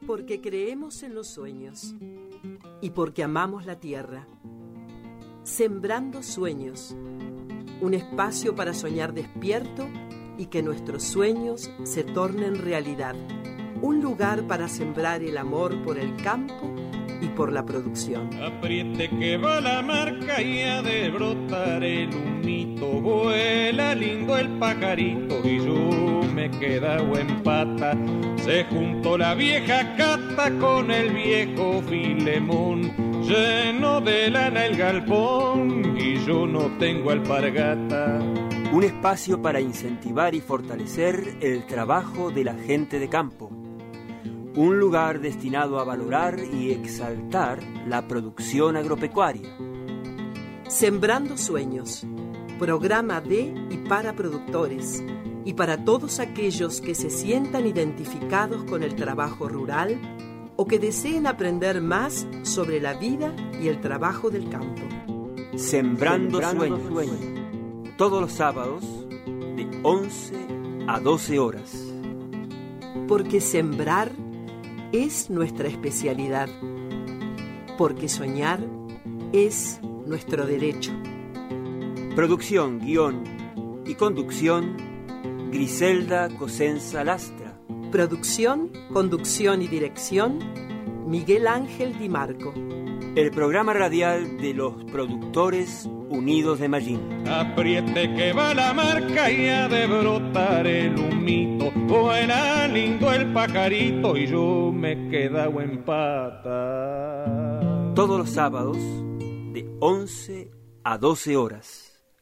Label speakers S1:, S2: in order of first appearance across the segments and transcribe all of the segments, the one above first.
S1: Porque creemos en los sueños y porque amamos la tierra. Sembrando Sueños, un espacio para soñar despierto y que nuestros sueños se tornen realidad. Un lugar para sembrar el amor por el campo y por la producción.
S2: Apriete que va la marca y ha de brotar el humito. Vuela lindo el pajarito y yo me quedado en pata. Se juntó la vieja Cata con el viejo Filemón. Lleno de lana el galpón y yo no tengo alpargata.
S3: Un espacio para incentivar y fortalecer el trabajo de la gente de campo. Un lugar destinado a valorar y exaltar la producción agropecuaria.
S1: Sembrando Sueños, programa de y para productores y para todos aquellos que se sientan identificados con el trabajo rural o que deseen aprender más sobre la vida y el trabajo del campo.
S3: Sembrando Sueños. Todos los sábados de 11 a 12 horas.
S1: Porque sembrar es nuestra especialidad, porque soñar es nuestro derecho.
S3: Producción, guión y conducción, Griselda Cosenza Lastra.
S1: Producción, conducción y dirección, Miguel Ángel Di Marco.
S3: El programa radial de los productores unidos de Mallín.
S2: Apriete que va la marca y ha de brotar el humito. Vuela lindo el pajarito y yo me quedo en pata.
S3: Todos los sábados de 11 a 12 horas.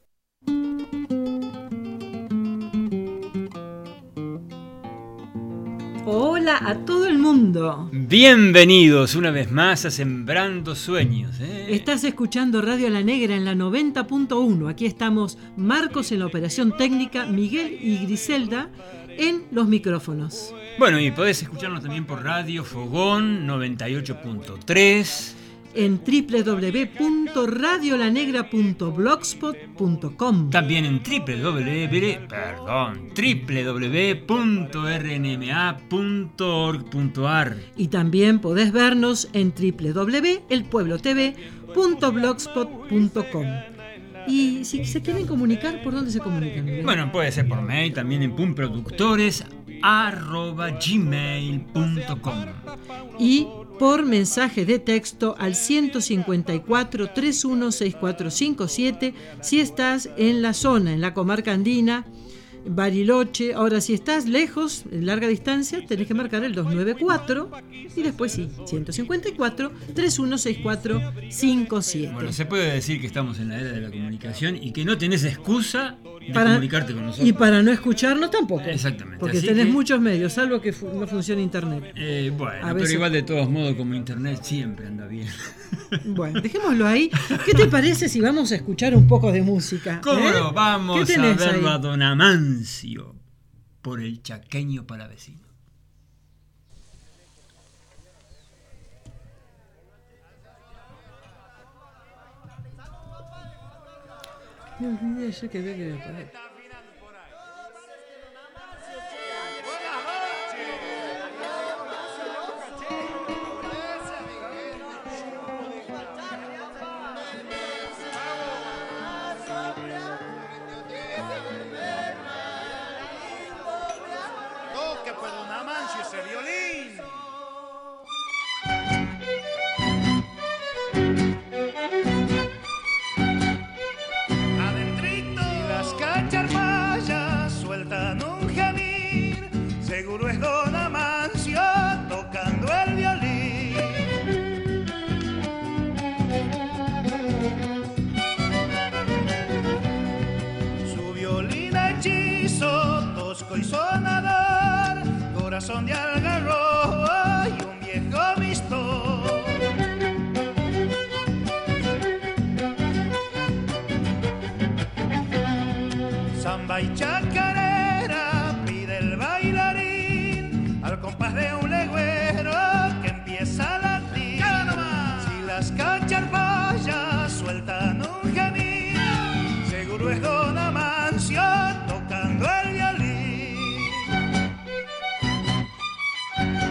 S4: Hola a todo el mundo.
S5: Bienvenidos una vez más a Sembrando Sueños.
S4: Estás escuchando Radio La Negra en la 90.1. Aquí estamos Marcos en la operación técnica, Miguel y Griselda en los micrófonos.
S5: Bueno, y podés escucharnos también por Radio Fogón 98.3.
S4: En www.radiolanegra.blogspot.com.
S5: También en www.rnma.org.ar.
S4: Y también podés vernos en www.elpueblotv.blogspot.com. Y si se quieren comunicar, ¿por dónde se comunican?
S5: Bueno, puede ser por mail, también en punproductores@gmail.com.
S4: Y por mensaje de texto al 154 316457 si estás en la zona, en la comarca andina, Bariloche. Ahora, si estás lejos, en larga distancia, tenés que marcar el 294 y después sí, 154 316457.
S5: Bueno, se puede decir que estamos en la era de la comunicación y que no tenés excusa de comunicarte con nosotros.
S4: Y para no escucharnos tampoco.
S5: Exactamente.
S4: Porque
S5: así
S4: tenés
S5: que,
S4: muchos medios, salvo que no funcione internet.
S5: Bueno,
S4: A
S5: pero
S4: veces...
S5: igual de todos modos, como internet siempre anda bien.
S4: Bueno, dejémoslo ahí. ¿Qué te parece si vamos a escuchar un poco de música?
S5: ¿Cómo no? Vamos a verlo
S4: ahí?
S5: a Don Amancio por el Chaqueño Palavecino.
S4: Me olvidé ya que había que parar.
S6: Toque pues Don Amancio ese violín. Adentrito y las cacharmayas sueltan un gemir. Seguro es Don Amancio tocando el violín. Su violín hechizo tosco y sonador, corazón de algarrobo y un viejo mistón. Samba y chacarera pide el bailarín al compás de un legüero que empieza a latir. Si las cacharpayas sueltan un gemir, seguro es Don Amancio tocando el violín.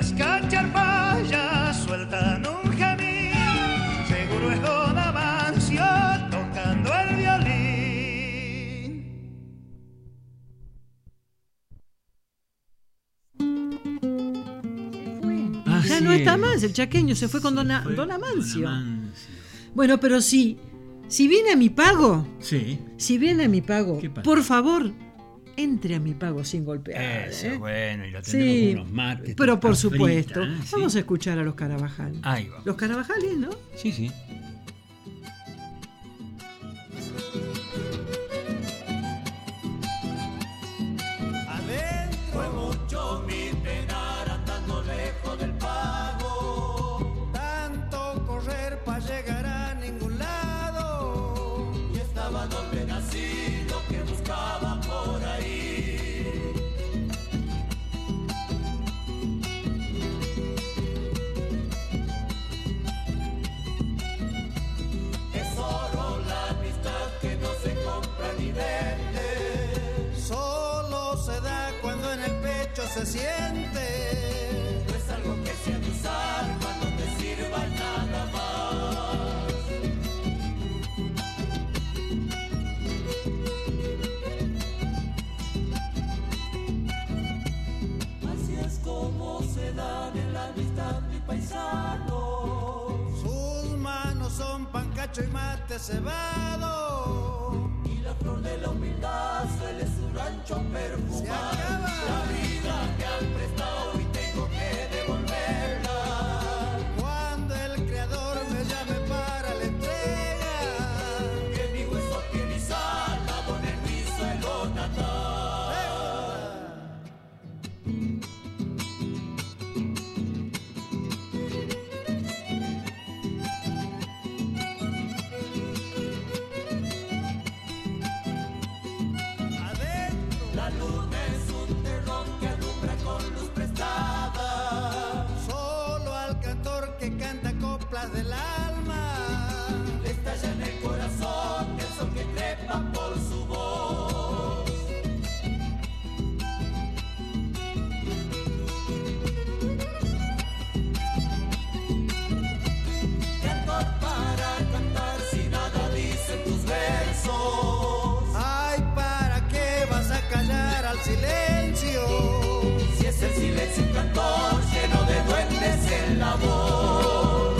S6: las cacharpayas sueltan un gemido, seguro es don Amancio tocando el violín.
S4: Ya no está más el chaqueño, se fue con don Amancio. Bueno, pero si viene a mi pago, si viene a mi pago, por favor, entre a mi pago sin golpear.
S5: Eso, bueno, y lo tenemos con unos mates.
S4: Pero por supuesto, vamos a escuchar a los Carabajal.
S5: Ahí va.
S4: Los Carabajales, ¿no?
S5: Sí, sí.
S6: Adentro mucho mi penar andando lejos del pago, tanto correr para llegar a ningún lado, y estaba donde nací, lo que buscaba por ahí. Es oro la amistad que no se compra ni vende, solo se da cuando en el pecho se siente. No es algo que se ha de usar cuando te sirva nada más. Así es como se dan en la amistad mi paisano. Sus manos son pancacho y mate cebado, y la flor de la humildad suele su rancho perfumar. La vida me han prestado y tengo que devolverla. Cuando el creador me llame para la entrega, que mi hueso, piel y sal abonen mi suelo natal. La luna es un terrón que alumbra con luz prestada, solo al cantor que canta coplas del alma le estalla en el corazón el sol que trepa por su voz. Cantor para cantar si nada dicen tus versos. Ay, ¿para qué vas a callar al silencio? Si es el silencio un cantor lleno de duendes en la voz.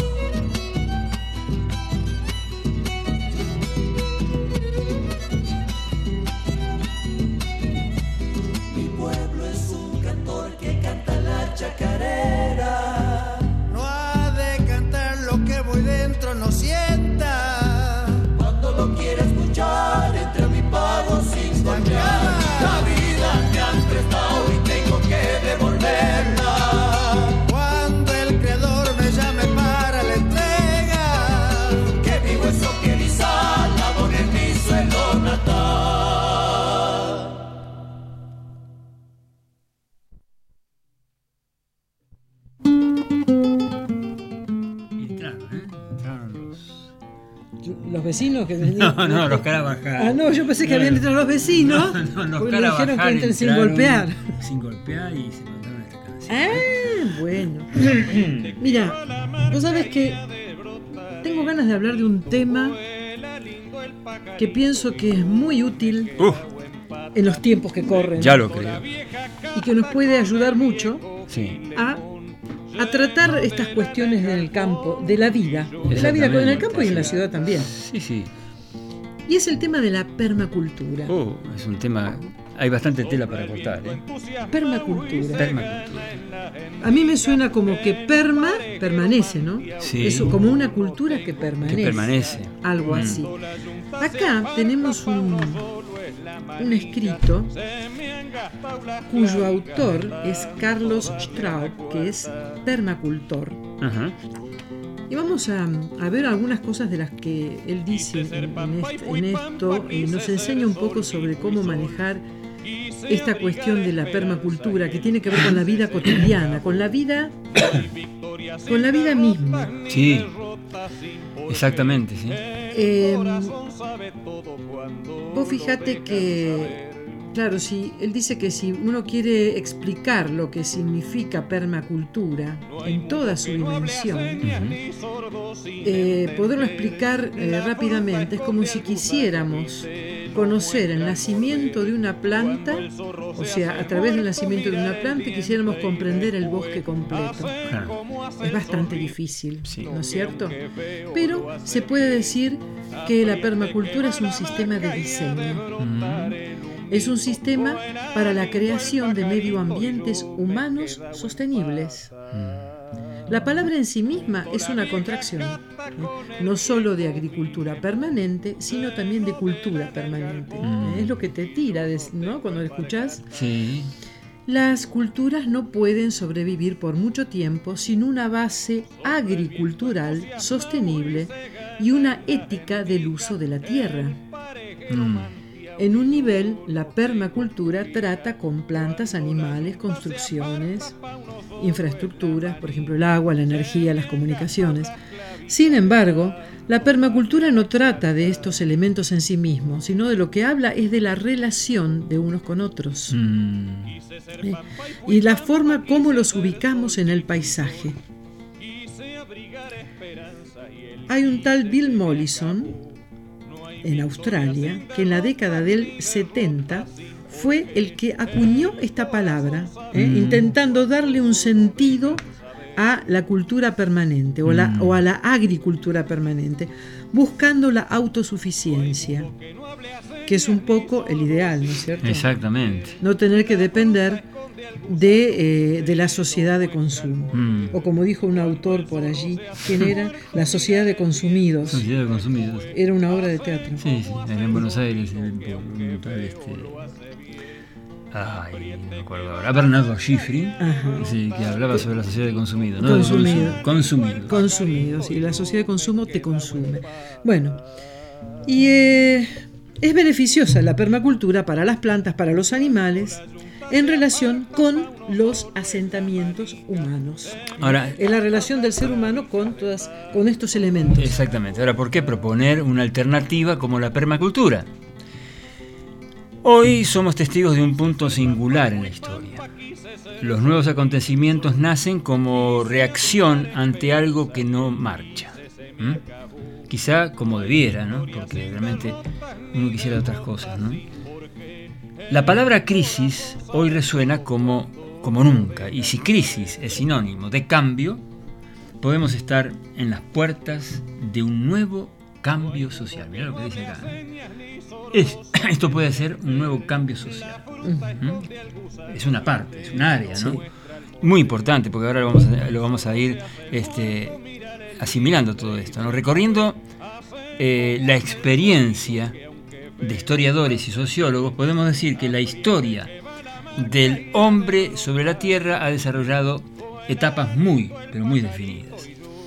S6: Mi pueblo es un cantor que canta la chacarera. No ha de cantar lo que muy dentro no sienta. Cuando lo quiera escuchar, entre a mi pago sin golpear. La vida me han prestado y tengo que devolverla. Cuando el creador me llame para la entrega, que mi hueso, piel y sal abonen mi suelo natal.
S5: Y entraron
S4: Los vecinos que venían.
S5: No, los Carabajal.
S4: Ah, no, yo pensé que habían entrado los vecinos.
S5: No, los
S4: porque le dijeron que
S5: Carabajal
S4: entren sin
S5: entraron
S4: golpear.
S5: Sin golpear y se mandaron esta canción.
S4: Bueno. Mira, vos sabés que tengo ganas de hablar de un tema que pienso que es muy útil en los tiempos que corren.
S5: Ya lo creo.
S4: Y que nos puede ayudar mucho
S5: Sí.
S4: a tratar estas cuestiones del campo, de la vida en el campo y en la ciudad también.
S5: Sí, sí.
S4: Y es el tema de la permacultura.
S5: Es un tema. Hay bastante tela para cortar, ¿eh?
S4: Permacultura.
S5: A
S4: mí me suena como que permanece, ¿no?
S5: Sí.
S4: Eso, como una cultura que permanece.
S5: Que permanece.
S4: Algo así. Acá tenemos un escrito cuyo autor es Carlos Straub, que es permacultor.
S5: Ajá.
S4: Y vamos a ver algunas cosas de las que él dice en esto y nos enseña un poco sobre cómo manejar esta cuestión de la permacultura que tiene que ver con la vida cotidiana, con la vida misma.
S5: Sí, exactamente, sí.
S4: Vos fíjate que Claro, sí, él dice que si uno quiere explicar lo que significa permacultura en toda su dimensión, poderlo explicar rápidamente es como si quisiéramos conocer el nacimiento de una planta, o sea, a través del nacimiento de una planta quisiéramos comprender el bosque completo. Es bastante difícil, ¿no es cierto? Pero se puede decir que la permacultura es un sistema de diseño. Es un sistema para la creación de medioambientes humanos sostenibles. La palabra en sí misma es una contracción, no solo de agricultura permanente, sino también de cultura permanente. Es lo que te tira, ¿no? Cuando lo escuchás.
S5: Sí.
S4: Las culturas no pueden sobrevivir por mucho tiempo sin una base agricultural sostenible y una ética del uso de la tierra. En un nivel, la permacultura trata con plantas, animales, construcciones, infraestructuras, por ejemplo, el agua, la energía, las comunicaciones. Sin embargo, la permacultura no trata de estos elementos en sí mismos, sino de lo que habla es de la relación de unos con otros. Y la forma como los ubicamos en el paisaje. Hay un tal Bill Mollison en Australia, que en la década del 70 fue el que acuñó esta palabra, intentando darle un sentido a la cultura permanente o a la agricultura permanente, buscando la autosuficiencia, que es un poco el ideal, ¿no es cierto?
S5: Exactamente.
S4: No tener que depender de la sociedad de consumo. O como dijo un autor por allí, ¿quién era? La sociedad de consumidos.
S5: Sociedad de consumidos.
S4: Era una obra de teatro.
S5: Sí, en Buenos Aires, no me acuerdo ahora. Bernardo Schifrin, sí, que hablaba sobre la sociedad de consumidos. ¿No? Consumidos. Y la sociedad de consumo te consume.
S4: Bueno, y es beneficiosa la permacultura para las plantas, para los animales, en relación con los asentamientos humanos. Ahora, en la relación del ser humano con estos elementos.
S5: Exactamente. Ahora, ¿por qué proponer una alternativa como la permacultura? Hoy somos testigos de un punto singular en la historia. Los nuevos acontecimientos nacen como reacción ante algo que no marcha. Quizá como debiera, ¿no? Porque realmente uno quisiera otras cosas, ¿no? La palabra crisis hoy resuena como nunca, y si crisis es sinónimo de cambio, podemos estar en las puertas de un nuevo cambio social. Mirá lo que dice acá. Esto puede ser un nuevo cambio social. Es una parte, es un área, ¿no? Sí. Muy importante, porque ahora lo vamos a ir asimilando todo esto, ¿no? Recorriendo la experiencia de historiadores y sociólogos, podemos decir que la historia del hombre sobre la Tierra ha desarrollado etapas muy, pero muy definidas.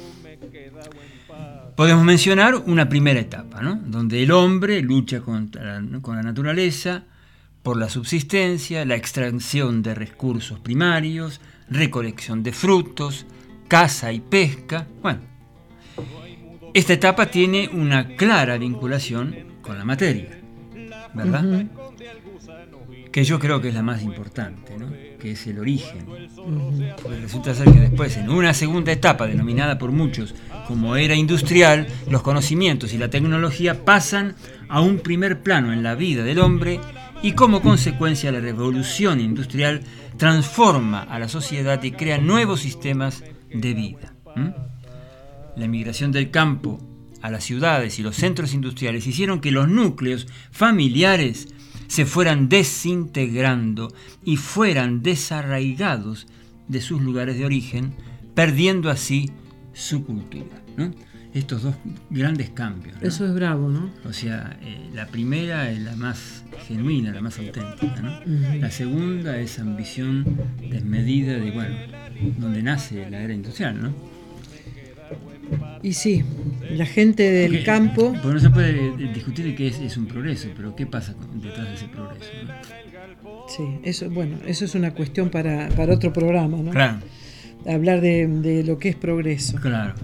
S5: Podemos mencionar una primera etapa, ¿no? Donde el hombre lucha con la naturaleza por la subsistencia, la extracción de recursos primarios, recolección de frutos, caza y pesca. Bueno, esta etapa tiene una clara vinculación con la materia, ¿verdad? Que yo creo que es la más importante, ¿no? Que es el origen. Porque resulta ser que después, en una segunda etapa, denominada por muchos como era industrial, los conocimientos y la tecnología pasan a un primer plano en la vida del hombre y como consecuencia la revolución industrial transforma a la sociedad y crea nuevos sistemas de vida. La migración del campo a las ciudades y los centros industriales hicieron que los núcleos familiares se fueran desintegrando y fueran desarraigados de sus lugares de origen, perdiendo así su cultura, ¿no? Estos dos grandes cambios, ¿no?
S4: Eso es bravo, ¿no?
S5: O sea, la primera es la más genuina, la más auténtica, ¿no? La segunda es ambición desmedida de, donde nace la era industrial, ¿no?
S4: Y sí, la gente del campo...
S5: Porque no se puede discutir de que es un progreso, pero ¿qué pasa detrás de ese progreso, ¿no?
S4: Sí, eso es una cuestión para otro programa, ¿no?
S5: Claro.
S4: Hablar de lo que es progreso.
S5: Claro.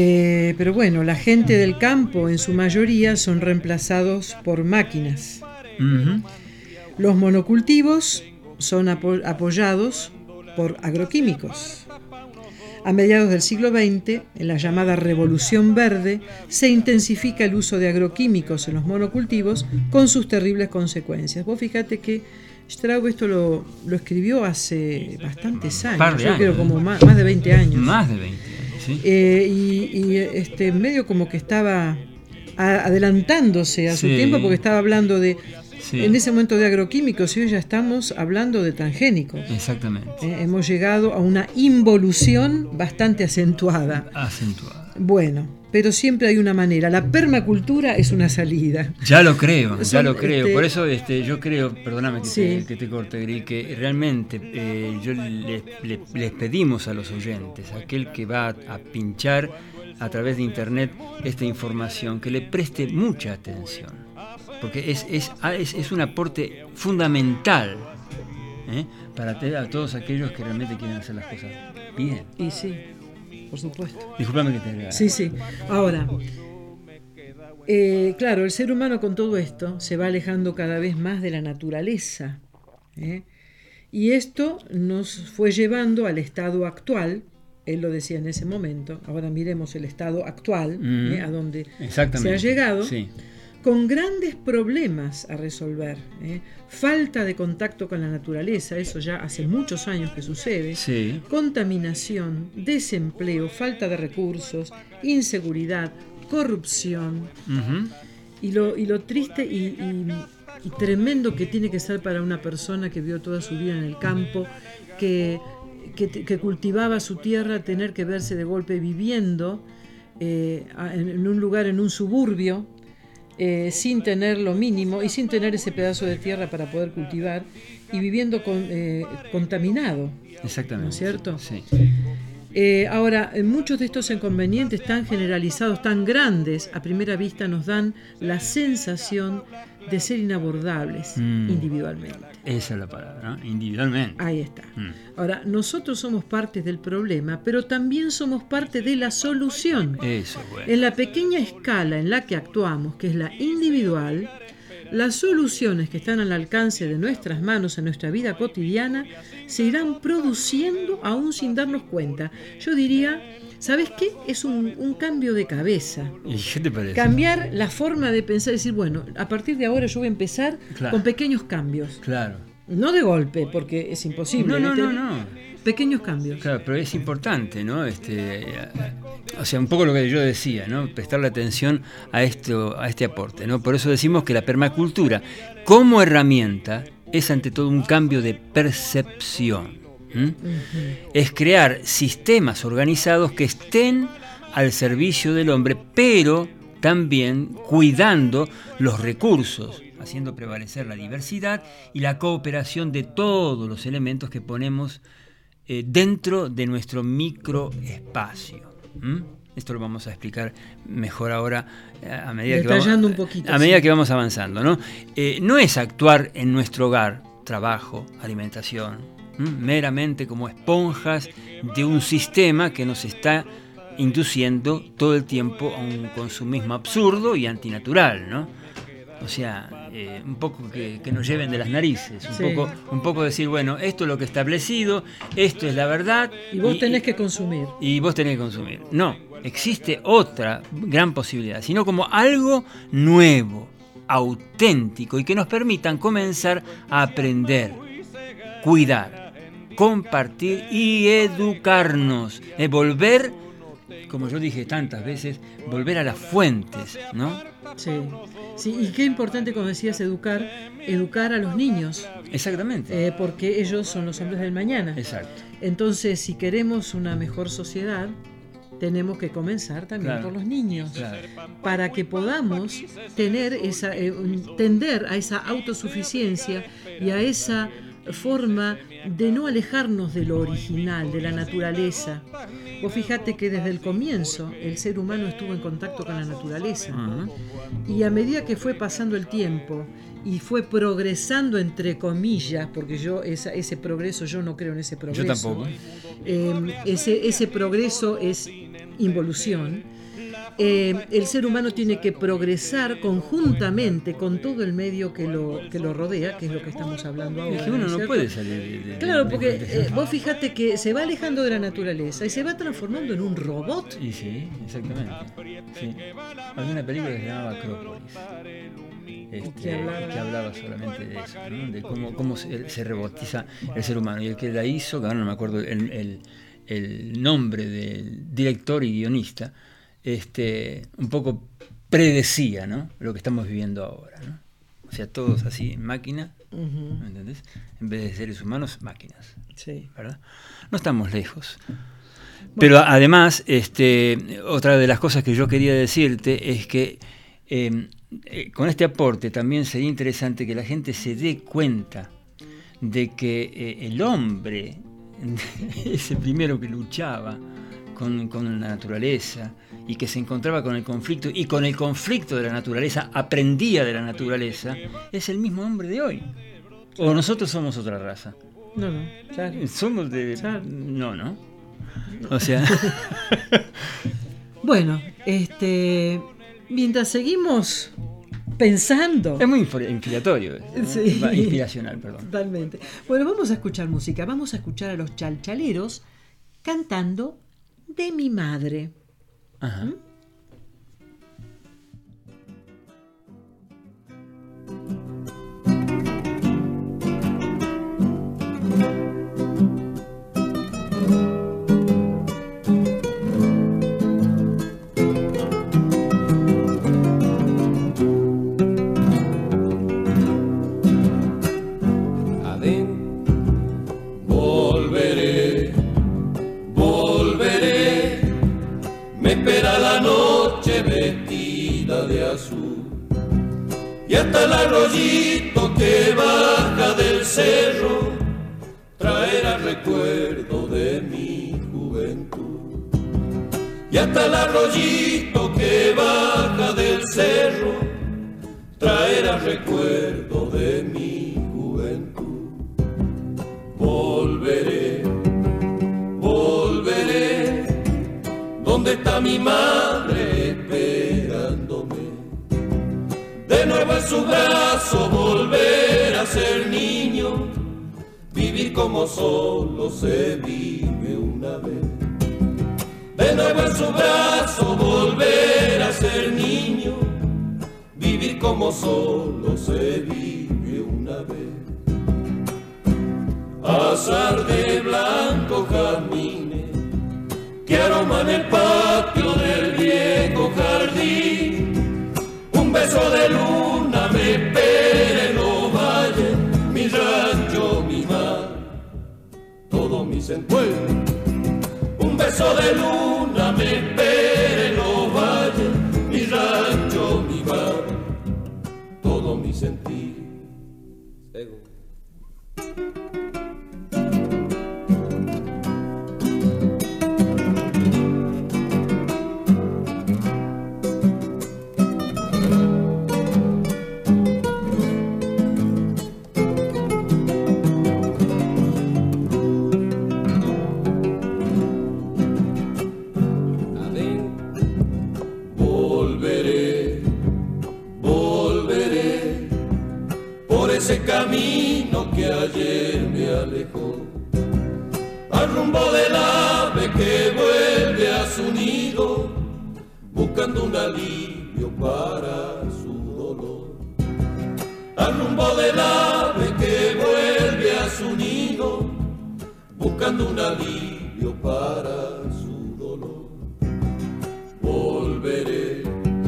S4: Pero bueno, la gente del campo en su mayoría son reemplazados por máquinas.
S5: Ujú.
S4: Los monocultivos son apoyados por agroquímicos. A mediados del siglo XX, en la llamada Revolución Verde, se intensifica el uso de agroquímicos en los monocultivos con sus terribles consecuencias. Vos fíjate que Straub esto lo escribió hace bastantes años,
S5: Par de
S4: yo creo
S5: años,
S4: como más de 20 años.
S5: Más de 20 años, sí.
S4: Y medio como que estaba adelantándose a su
S5: Sí.
S4: tiempo, porque estaba hablando de,
S5: Sí.
S4: en ese momento, de agroquímicos, y hoy ya estamos hablando de transgénicos.
S5: Exactamente.
S4: Hemos llegado a una involución bastante acentuada.
S5: Acentuada.
S4: Bueno, pero siempre hay una manera. La permacultura es una salida.
S5: Ya lo creo, ya
S4: Son,
S5: lo creo. Por eso yo creo, perdóname
S4: Sí.
S5: que te corte, Gris, que realmente yo les pedimos a los oyentes, a aquel que va a pinchar a través de internet esta información, que le preste mucha atención, porque es un aporte fundamental, para a todos aquellos que realmente quieren hacer las cosas bien.
S4: Y sí, por supuesto.
S5: Disculpame que te...
S4: Sí, sí. Ahora, claro, el ser humano con todo esto se va alejando cada vez más de la naturaleza, ¿eh? Y esto nos fue llevando al estado actual. Él lo decía en ese momento. Ahora miremos el estado actual, a donde se ha llegado,
S5: sí.
S4: Con grandes problemas a resolver, falta de contacto con la naturaleza, eso ya hace muchos años que sucede,
S5: Sí.
S4: contaminación, desempleo, falta de recursos, inseguridad, corrupción,
S5: Ujú.
S4: y lo triste y tremendo que tiene que ser para una persona que vivió toda su vida en el campo, que cultivaba su tierra, tener que verse de golpe viviendo en un lugar, en un suburbio, sin tener lo mínimo y sin tener ese pedazo de tierra para poder cultivar, y viviendo contaminado.
S5: Exactamente.
S4: ¿No es cierto?
S5: Sí.
S4: Ahora, muchos de estos inconvenientes tan generalizados, tan grandes, a primera vista nos dan la sensación de ser inabordables individualmente.
S5: Esa es la palabra, ¿no? Individualmente.
S4: Ahí está. Ahora, nosotros somos parte del problema, pero también somos parte de la solución.
S5: Eso, bueno.
S4: En la pequeña escala en la que actuamos, que es la individual, las soluciones que están al alcance de nuestras manos en nuestra vida cotidiana se irán produciendo aún sin darnos cuenta. Yo diría, ¿sabes qué? Es un cambio de cabeza.
S5: ¿Y qué te parece?
S4: Cambiar la forma de pensar, decir, bueno, a partir de ahora yo voy a empezar
S5: Claro.
S4: con pequeños cambios.
S5: Claro.
S4: No de golpe, porque es imposible.
S5: No.
S4: Pequeños cambios.
S5: Claro, pero es importante, ¿no? O sea, un poco lo que yo decía, ¿no? Prestarle atención a este aporte, ¿no? Por eso decimos que la permacultura, como herramienta, es ante todo un cambio de percepción. Es crear sistemas organizados que estén al servicio del hombre, pero también cuidando los recursos, haciendo prevalecer la diversidad y la cooperación de todos los elementos que ponemos dentro de nuestro microespacio. Esto lo vamos a explicar mejor ahora a medida que vamos avanzando, ¿no? No es actuar en nuestro hogar, trabajo, alimentación, meramente como esponjas de un sistema que nos está induciendo todo el tiempo a un consumismo absurdo y antinatural, ¿no? O sea, un poco que nos lleven de las narices, un poco decir, bueno, esto es lo que he establecido, esto es la verdad.
S4: Y vos tenés que consumir.
S5: Y vos tenés que consumir. No, existe otra gran posibilidad, sino como algo nuevo, auténtico y que nos permitan comenzar a aprender, cuidar, compartir y educarnos. Volver, como yo dije tantas veces, volver a las fuentes, ¿no?
S4: Sí, y qué importante, como decías, educar a los niños.
S5: Exactamente.
S4: Porque ellos son los hombres del mañana.
S5: Exacto.
S4: Entonces, si queremos una mejor sociedad, tenemos que comenzar también por los niños, para que podamos tener tender a esa autosuficiencia y a esa forma de no alejarnos de lo original, de la naturaleza. Vos fíjate que desde el comienzo el ser humano estuvo en contacto con la naturaleza, y a medida que fue pasando el tiempo y fue progresando, entre comillas, porque yo ese progreso, yo no creo en ese progreso.
S5: Yo tampoco.
S4: Ese progreso es involución. el ser humano tiene que progresar conjuntamente con todo el medio que lo rodea, que es lo que estamos hablando ahora.
S5: Es que uno no
S4: ¿cierto?
S5: puede salir
S4: Claro, porque vos fíjate que se va alejando de la naturaleza y se va transformando en un robot.
S5: Y sí, exactamente. Sí. Había una película que se llamaba Acrópolis, que hablaba solamente de eso, ¿no? De cómo se robotiza el ser humano. Y el que la hizo, que ahora no me acuerdo el nombre del director y guionista, un poco predecía, ¿no?, lo que estamos viviendo ahora, ¿no? O sea, todos así en máquina, ¿me entendés? En vez de seres humanos, máquinas.
S4: Sí.
S5: ¿Verdad? No estamos lejos. Pero además, otra de las cosas que yo quería decirte es que con este aporte también sería interesante que la gente se dé cuenta de que el hombre es el primero que luchaba con la naturaleza y que se encontraba con el conflicto, y con el conflicto de la naturaleza aprendía de la naturaleza, es el mismo hombre de hoy. O nosotros somos otra raza.
S4: No, claro.
S5: Somos de...
S4: Claro.
S5: No. O sea...
S4: Bueno, mientras seguimos pensando...
S5: Es muy inspiratorio, ¿no?
S4: Sí.
S5: Inspiracional, perdón.
S4: Totalmente. Bueno, vamos a escuchar música. Vamos a escuchar a los Chalchaleros cantando De mi madre.
S5: Ajá.
S7: Y hasta el arroyito que baja del cerro traerá recuerdo de mi juventud. Y hasta el arroyito que baja del cerro traerá recuerdo de mi juventud. Volveré, ¿dónde está mi madre esperándome? De nuevo en su brazo volver a ser niño, vivir como solo se vive una vez. De nuevo en su brazo volver a ser niño, vivir como solo se vive una vez. Azar de blanco jazmines que aroman el patio del viejo jardín. Un beso de luna me espera en los valles, mi rancho, mi mar, todo mi sentir. Un beso de luna me espera en los valles, mi rancho, mi mar, todo mi sentir. Ese camino que ayer me alejó, al rumbo del ave que vuelve a su nido, buscando un alivio para su dolor. Al rumbo del ave que vuelve a su nido, buscando un alivio para su dolor. Volveré,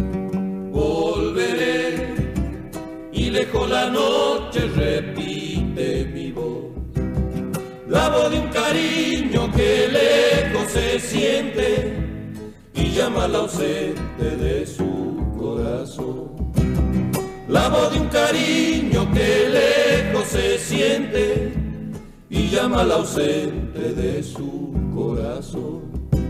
S7: y lejos la noche repite mi voz, la voz de un cariño que lejos se siente y llama al ausente de su corazón. La voz de un cariño que lejos se siente y llama al ausente de su corazón.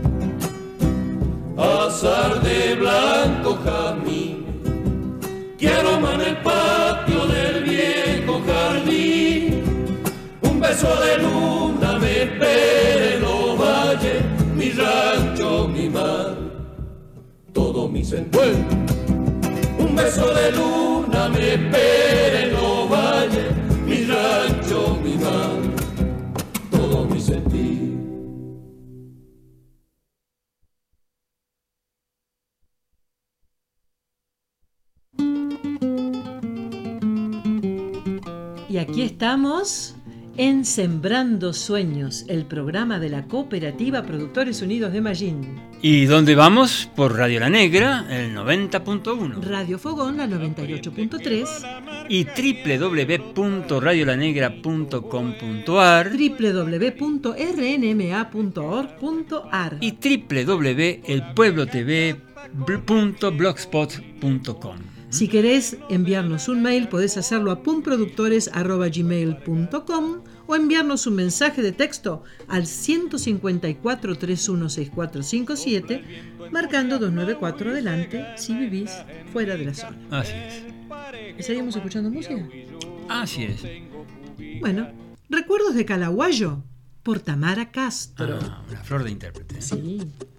S7: Azar de blanco jazmín que aroman el patio del viejo jardín. Un beso de luna me espera en los valles, mi rancho, mi mar, todo mi mis encuentros. Un beso de luna me espera en los valles, mi rancho, mi mar, todo mi sentir.
S4: Y aquí estamos en Sembrando Sueños, el programa de la Cooperativa Productores Unidos de Mallín.
S5: ¿Y dónde vamos? Por Radio La Negra, el 90.1.
S4: Radio Fogón, la 98.3.
S5: Y www.radiolanegra.com.ar.
S4: www.rnma.org.ar.
S5: Y www.elpueblotv.blogspot.com.
S4: Si querés enviarnos un mail, podés hacerlo a punproductores@gmail.com o enviarnos un mensaje de texto al 154 316457, marcando 294 adelante si vivís fuera de la zona.
S5: Así es.
S4: ¿Y seguimos escuchando música?
S5: Así es.
S4: Bueno, Recuerdos de Calaguayo, por Tamara Castro.
S5: Una flor de intérprete.
S4: Sí.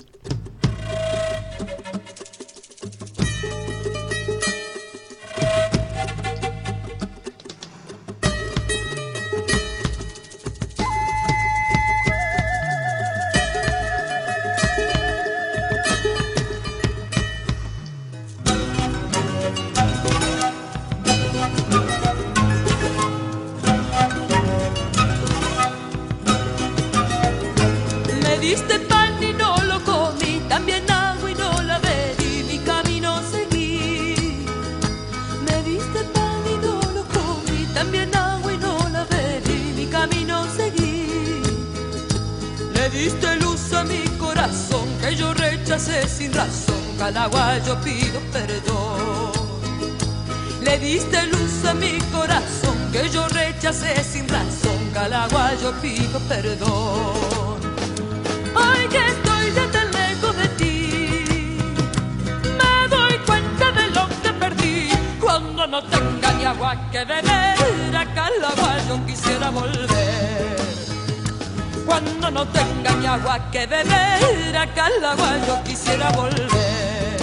S8: Sin razón, Calaguayo, pido perdón. Le diste luz a mi corazón que yo rechacé sin razón, Calaguayo, pido perdón. Hoy que estoy ya tan lejos de ti, me doy cuenta de lo que perdí. Cuando no tenga ni agua que beber, a Calaguayo quisiera volver. Cuando no tenga ni agua que beber, a Calaguayo quisiera volver.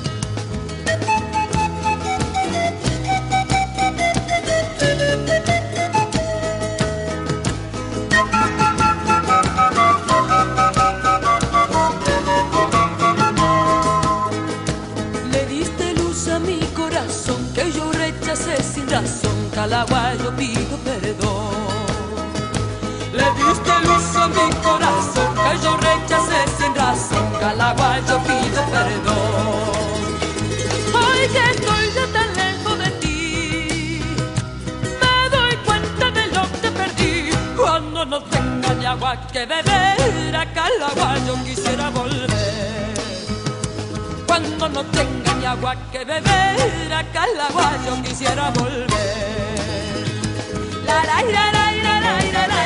S8: Le diste luz a mi corazón que yo rechacé sin razón, Calaguayo, pido perdón. Le diste luz a mi corazón que yo rechacé sin razón, Calaguayo, pido perdón. Hoy que estoy ya tan lejos de ti, me doy cuenta de lo que perdí. Cuando no tenga ni agua que beber, a Calaguayo quisiera volver. Cuando no tenga ni agua que beber, a Calaguayo quisiera volver. La la la la la la la la.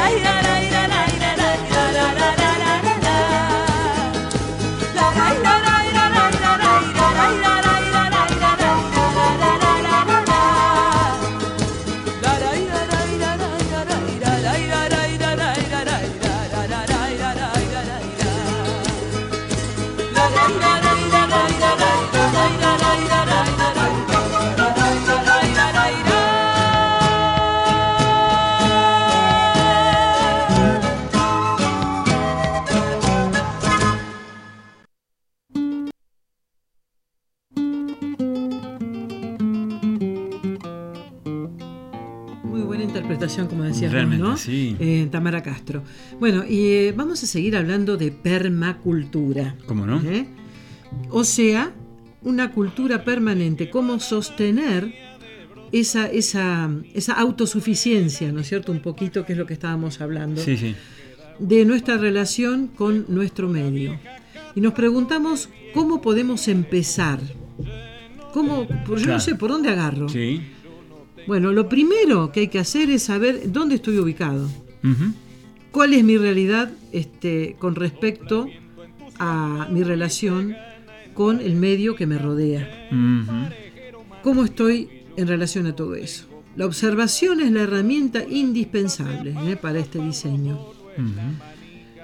S4: Como decías,
S5: realmente,
S4: ¿no?
S5: Sí.
S4: Tamara Castro. Bueno, y vamos a seguir hablando de permacultura.
S5: ¿Cómo no?
S4: O sea, una cultura permanente, cómo sostener esa autosuficiencia, ¿no es cierto? Un poquito, que es lo que estábamos hablando,
S5: sí, sí,
S4: de nuestra relación con nuestro medio. Y nos preguntamos cómo podemos empezar. Yo no sé por dónde agarro.
S5: Sí.
S4: Bueno, lo primero que hay que hacer es saber dónde estoy ubicado.
S5: Uh-huh.
S4: ¿Cuál es mi realidad con respecto a mi relación con el medio que me rodea?
S5: Uh-huh.
S4: ¿Cómo estoy en relación a todo eso? La observación es la herramienta indispensable para este diseño.
S5: Uh-huh.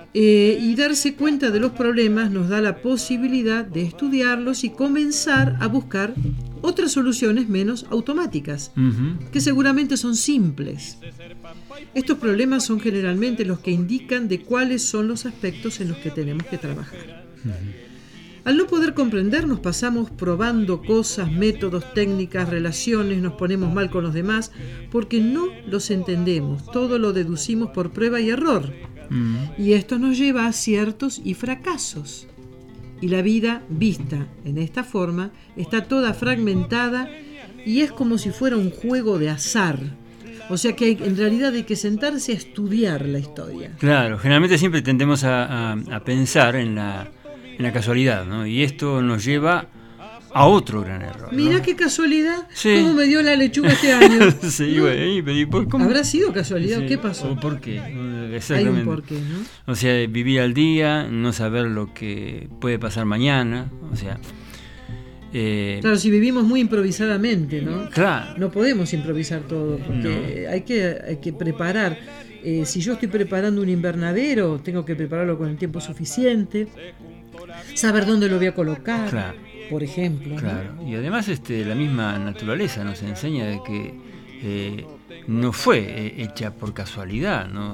S4: Y darse cuenta de los problemas nos da la posibilidad de estudiarlos y comenzar a buscar otras soluciones menos automáticas, que seguramente son simples. Estos problemas son generalmente los que indican de cuáles son los aspectos en los que tenemos que trabajar. Al no poder comprendernos, pasamos probando cosas, métodos, técnicas, relaciones, nos ponemos mal con los demás, porque no los entendemos, todo lo deducimos por prueba y error. Y esto nos lleva a aciertos y fracasos. Y la vida, vista en esta forma, está toda fragmentada y es como si fuera un juego de azar. O sea que en realidad hay que sentarse a estudiar la historia.
S5: Claro, generalmente siempre tendemos a pensar en la casualidad, ¿no? Y esto nos lleva a otro gran error, ¿no?
S4: Mirá qué casualidad,
S5: sí.
S4: Cómo me dio la lechuga este año.
S5: Sí,
S4: ¿no?
S5: Bueno, ¿cómo?
S4: ¿Habrá sido casualidad?
S5: Sí.
S4: ¿Qué pasó?
S5: ¿O por qué? Exactamente.
S4: Hay un porqué, ¿no?
S5: O sea, vivir al día, no saber lo que puede pasar mañana, o sea...
S4: Claro, si vivimos muy improvisadamente, ¿no?
S5: Claro.
S4: No podemos improvisar todo, porque hay que preparar. Si yo estoy preparando un invernadero, tengo que prepararlo con el tiempo suficiente, saber dónde lo voy a colocar,
S5: claro.
S4: Por ejemplo.
S5: Claro, ¿no? Y además la misma naturaleza nos enseña de que no fue hecha por casualidad, ¿no?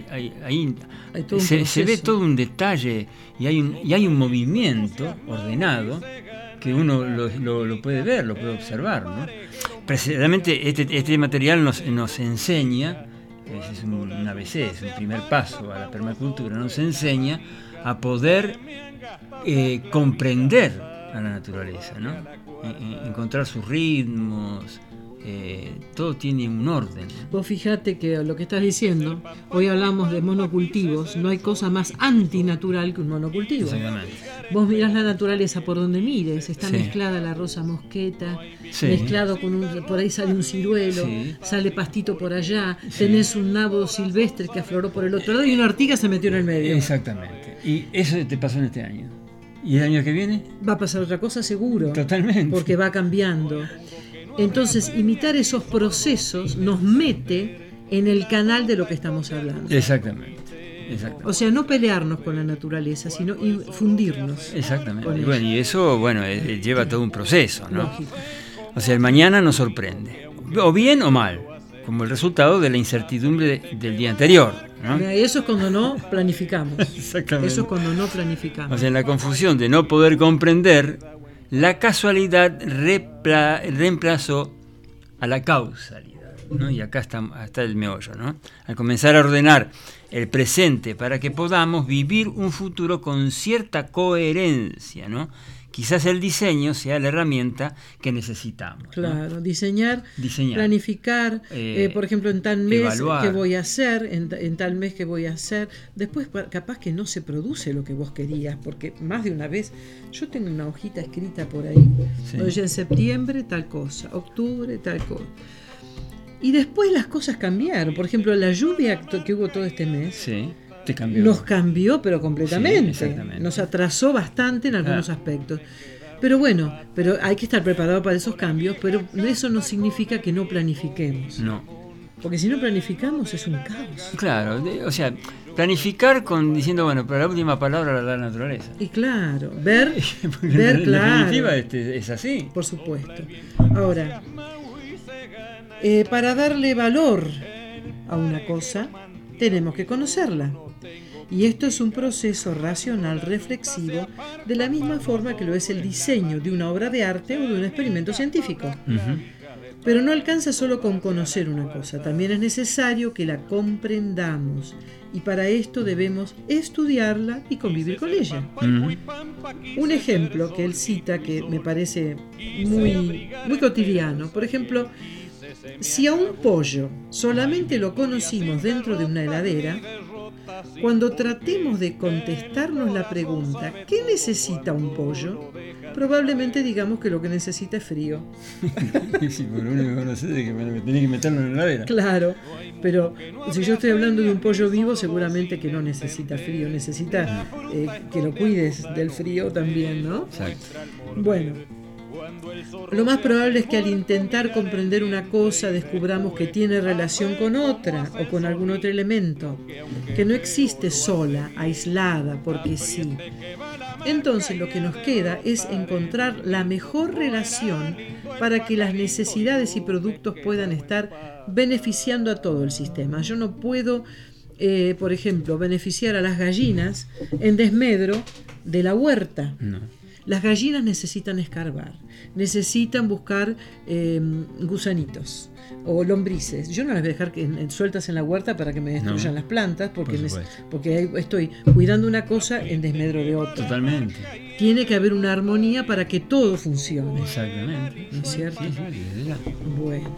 S5: Se ve todo un detalle y hay un movimiento ordenado que uno lo puede ver, lo puede observar, ¿no? Precisamente este material nos enseña, es un ABC, es un primer paso a la permacultura, nos enseña a poder comprender a la naturaleza, ¿no? Encontrar sus ritmos, todo tiene un orden.
S4: Vos fijate que lo que estás diciendo, hoy hablamos de monocultivos, no hay cosa más antinatural que un monocultivo.
S5: Exactamente.
S4: Vos mirás la naturaleza por donde mires, está mezclada la rosa mosqueta, mezclado con por ahí sale un ciruelo, sale pastito por allá, tenés un nabo silvestre que afloró por el otro lado y una ortiga se metió en el medio.
S5: Exactamente. Y eso te pasó en este año. ¿Y el año que viene?
S4: Va a pasar otra cosa seguro.
S5: Totalmente.
S4: Porque va cambiando. Entonces, imitar esos procesos nos mete en el canal de lo que estamos hablando.
S5: Exactamente.
S4: O sea, no pelearnos con la naturaleza, sino fundirnos.
S5: Exactamente.
S4: Con
S5: Y bueno, y eso, lleva todo un proceso, ¿no?
S4: Lógico.
S5: O sea, el mañana nos sorprende, o bien o mal, como el resultado de la incertidumbre del día anterior, ¿no?
S4: Eso es cuando no planificamos.
S5: Exactamente.
S4: Eso es cuando no planificamos.
S5: O sea, en la confusión de no poder comprender, la casualidad reemplazó a la causalidad, ¿no? Y acá está el meollo, ¿no? Al comenzar a ordenar el presente para que podamos vivir un futuro con cierta coherencia, ¿no? Quizás el diseño sea la herramienta que necesitamos, ¿no?
S4: Claro, diseñar. Planificar, por ejemplo, en tal mes
S5: evaluar.
S4: qué voy a hacer, en tal mes qué voy a hacer. Después capaz que no se produce lo que vos querías, porque más de una vez, yo tengo una hojita escrita por ahí, donde en septiembre tal cosa, octubre tal cosa. Y después las cosas cambiaron. Por ejemplo, la lluvia que hubo todo este mes
S5: te cambió.
S4: Nos cambió, pero completamente.
S5: Sí, exactamente.
S4: Nos atrasó bastante en algunos aspectos. Pero bueno, hay que estar preparado para esos cambios, pero eso no significa que no planifiquemos.
S5: No.
S4: Porque si no planificamos es un caos.
S5: Claro, o sea, planificar diciendo, pero la última palabra la da la naturaleza.
S4: Y claro, ver
S5: en
S4: claro.
S5: definitiva es así.
S4: Por supuesto. Ahora, para darle valor a una cosa, tenemos que conocerla. Y esto es un proceso racional reflexivo de la misma forma que lo es el diseño de una obra de arte o de un experimento científico. Pero no alcanza solo con conocer una cosa, también es necesario que la comprendamos y para esto debemos estudiarla y convivir con ella. Un ejemplo que él cita que me parece muy, muy cotidiano, por ejemplo, si a un pollo solamente lo conocimos dentro de una heladera, cuando tratemos de contestarnos la pregunta ¿qué necesita un pollo? Probablemente digamos que lo que necesita es frío.
S5: Sí, porque lo único que no sé es que tenés que meterlo en la heladera.
S4: Claro, pero si yo estoy hablando de un pollo vivo, seguramente que no necesita frío, necesita que lo cuides del frío también, ¿no?
S5: Exacto.
S4: Bueno, Lo más probable es que al intentar comprender una cosa descubramos que tiene relación con otra o con algún otro elemento, que no existe sola, aislada, porque sí. Entonces lo que nos queda es encontrar la mejor relación para que las necesidades y productos puedan estar beneficiando a todo el sistema. Yo no puedo, por ejemplo, beneficiar a las gallinas en desmedro de la huerta.
S5: No.
S4: Las gallinas necesitan escarbar, necesitan buscar gusanitos o lombrices. Yo no las voy a dejar sueltas en la huerta para que me destruyan las plantas, porque ahí estoy cuidando una cosa en desmedro de otra.
S5: Totalmente.
S4: Tiene que haber una armonía para que todo funcione.
S5: Exactamente.
S4: ¿No es cierto?
S5: Sí.
S4: Bueno.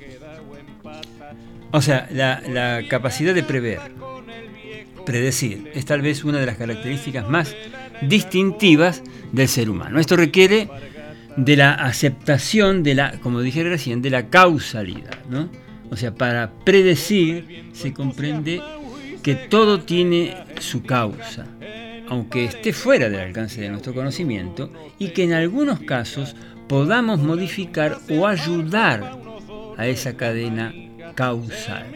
S5: O sea, la capacidad de predecir, es tal vez una de las características más distintivas del ser humano. Esto requiere de la aceptación de la, como dije recién, de la causalidad, ¿no? O sea, para predecir se comprende que todo tiene su causa, aunque esté fuera del alcance de nuestro conocimiento, y que en algunos casos podamos modificar o ayudar a esa cadena causal.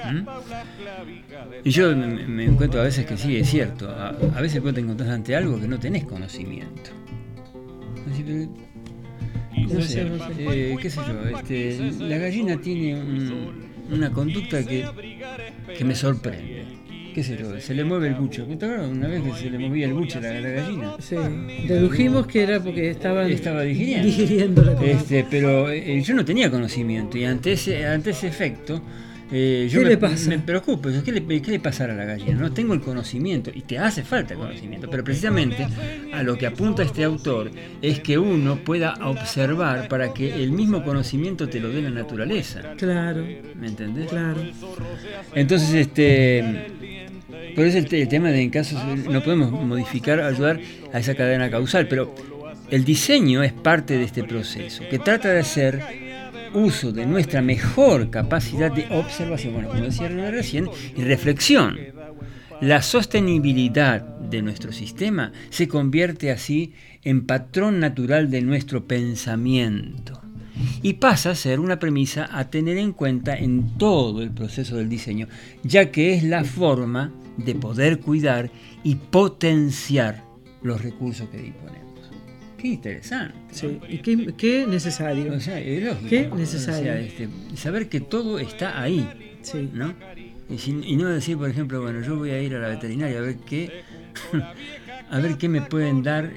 S5: Y yo me encuentro a veces que sí, es cierto, a veces puedes encontrar ante algo que no tenés conocimiento. Así, no sé, qué sé yo, la gallina tiene una conducta que me sorprende. Qué sé yo, se le mueve el buche. ¿Te acuerdas una vez que se le movía el buche a la gallina?
S4: Sí, dedujimos que era porque estaba digiriendo la cosa.
S5: Pero yo no tenía conocimiento, y ante ese efecto yo me preocupo. ¿Qué le pasará a la gallina? No tengo el conocimiento, y te hace falta el conocimiento, pero precisamente a lo que apunta este autor es que uno pueda observar para que el mismo conocimiento te lo dé la naturaleza.
S4: Claro.
S5: ¿Me entendés?
S4: Claro.
S5: Entonces, por eso el tema de en casos no podemos modificar, ayudar a esa cadena causal, pero el diseño es parte de este proceso, que trata de hacer uso de nuestra mejor capacidad de observación, bueno, como decía recién, y reflexión. La sostenibilidad de nuestro sistema se convierte así en patrón natural de nuestro pensamiento y pasa a ser una premisa a tener en cuenta en todo el proceso del diseño, ya que es la forma de poder cuidar y potenciar los recursos que disponemos. Qué interesante.
S4: Sí, y qué necesario.
S5: O sea, es lógico.
S4: Qué necesario.
S5: O sea, saber que todo está ahí,
S4: sí,
S5: ¿no? Y no decir, por ejemplo, bueno, yo voy a ir a la veterinaria a ver qué me pueden dar,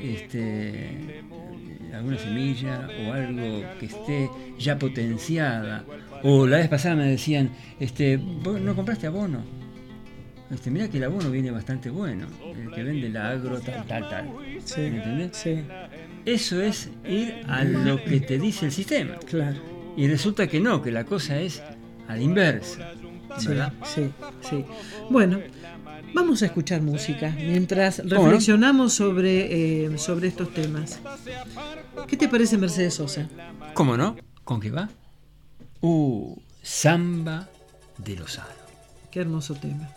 S5: alguna semilla o algo que esté ya potenciada. O la vez pasada me decían, ¿vos no compraste abono? Mirá que el abono viene bastante bueno, el que vende la agro tal.
S4: Sí,
S5: ¿me entendés?
S4: Sí.
S5: Eso es ir a lo que te dice el sistema.
S4: Claro.
S5: Y resulta que no, que la cosa es a la inversa. ¿Verdad?
S4: Sí. Bueno, vamos a escuchar música mientras reflexionamos sobre estos temas. ¿Qué te parece Mercedes Sosa?
S5: ¿Cómo no? ¿Con qué va? Samba de Lozano.
S4: Qué hermoso tema.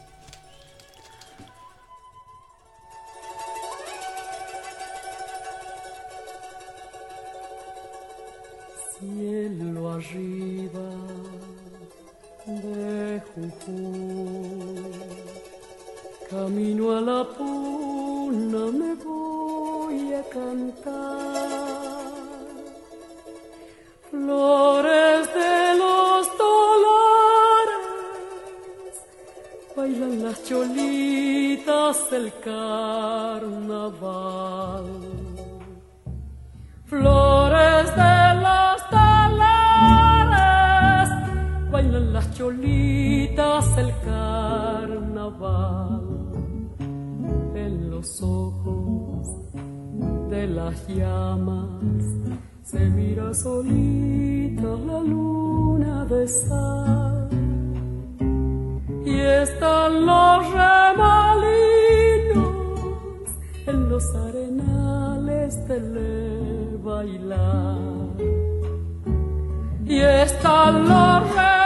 S8: Cielo arriba de Jujuy, camino a la puna me voy a cantar. Flores de los dólares, bailan las cholitas del carnaval. Flores de los dólares, bailan las cholitas del carnaval. En los ojos de las llamas se mira solita la luna de sal. Y están los remolinos en los arenales del bailar. Y están los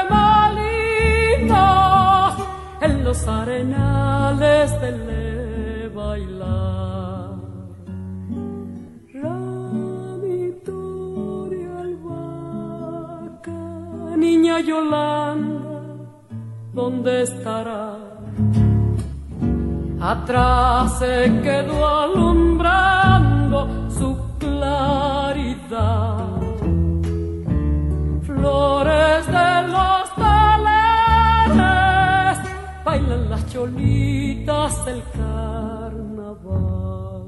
S8: remolinos en los arenales del bailar. Ramito ¿dónde estará? Atrás se quedó alumbrando su claridad. Flores de los taleres bailan las cholitas del carnaval.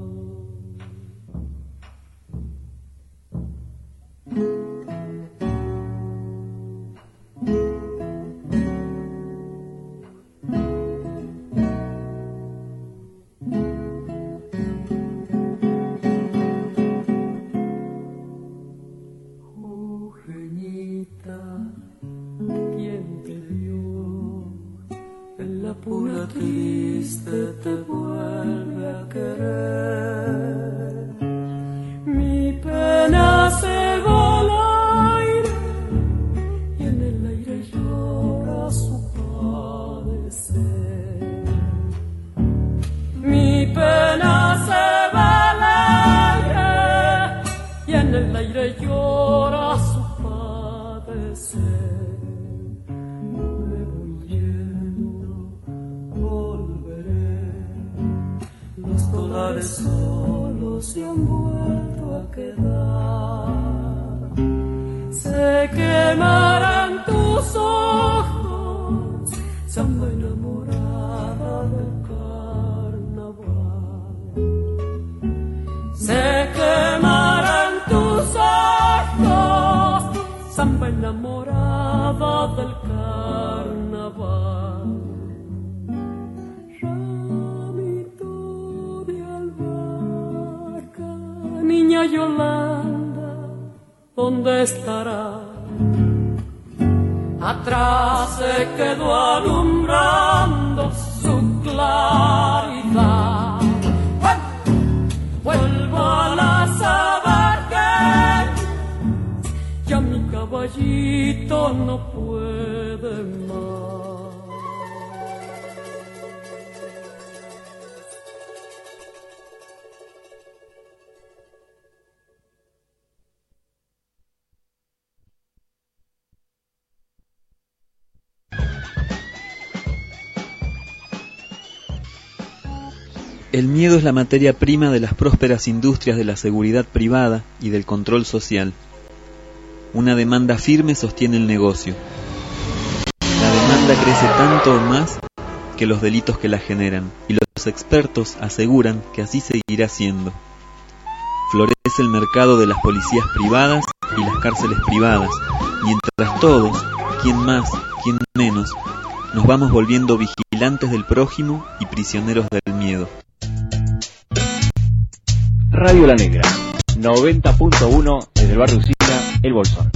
S7: Pura triste te vuelve a querer.
S8: Mi pena se va al aire y en el aire llora su padecer. Mi pena se va al aire y en el aire llora su padecer.
S7: Solos se han vuelto a quedar.
S8: Se quemarán tus ojos, samba enamorada del carnaval. Se quemarán tus ojos, samba enamorada del carnaval. Niña Yolanda, ¿dónde estará? Atrás se quedó alumbrando su claridad. Vuelvo a la Sabarqué, ya mi caballito no puede más.
S9: El miedo es la materia prima de las prósperas industrias de la seguridad privada y del control social. Una demanda firme sostiene el negocio. La demanda crece tanto o más que los delitos que la generan, y los expertos aseguran que así seguirá siendo. Florece el mercado de las policías privadas y las cárceles privadas, mientras todos, quien más, quien menos, nos vamos volviendo vigilantes del prójimo y prisioneros del miedo.
S10: Radio La Negra, 90.1 desde el barrio Usina, El Bolsón.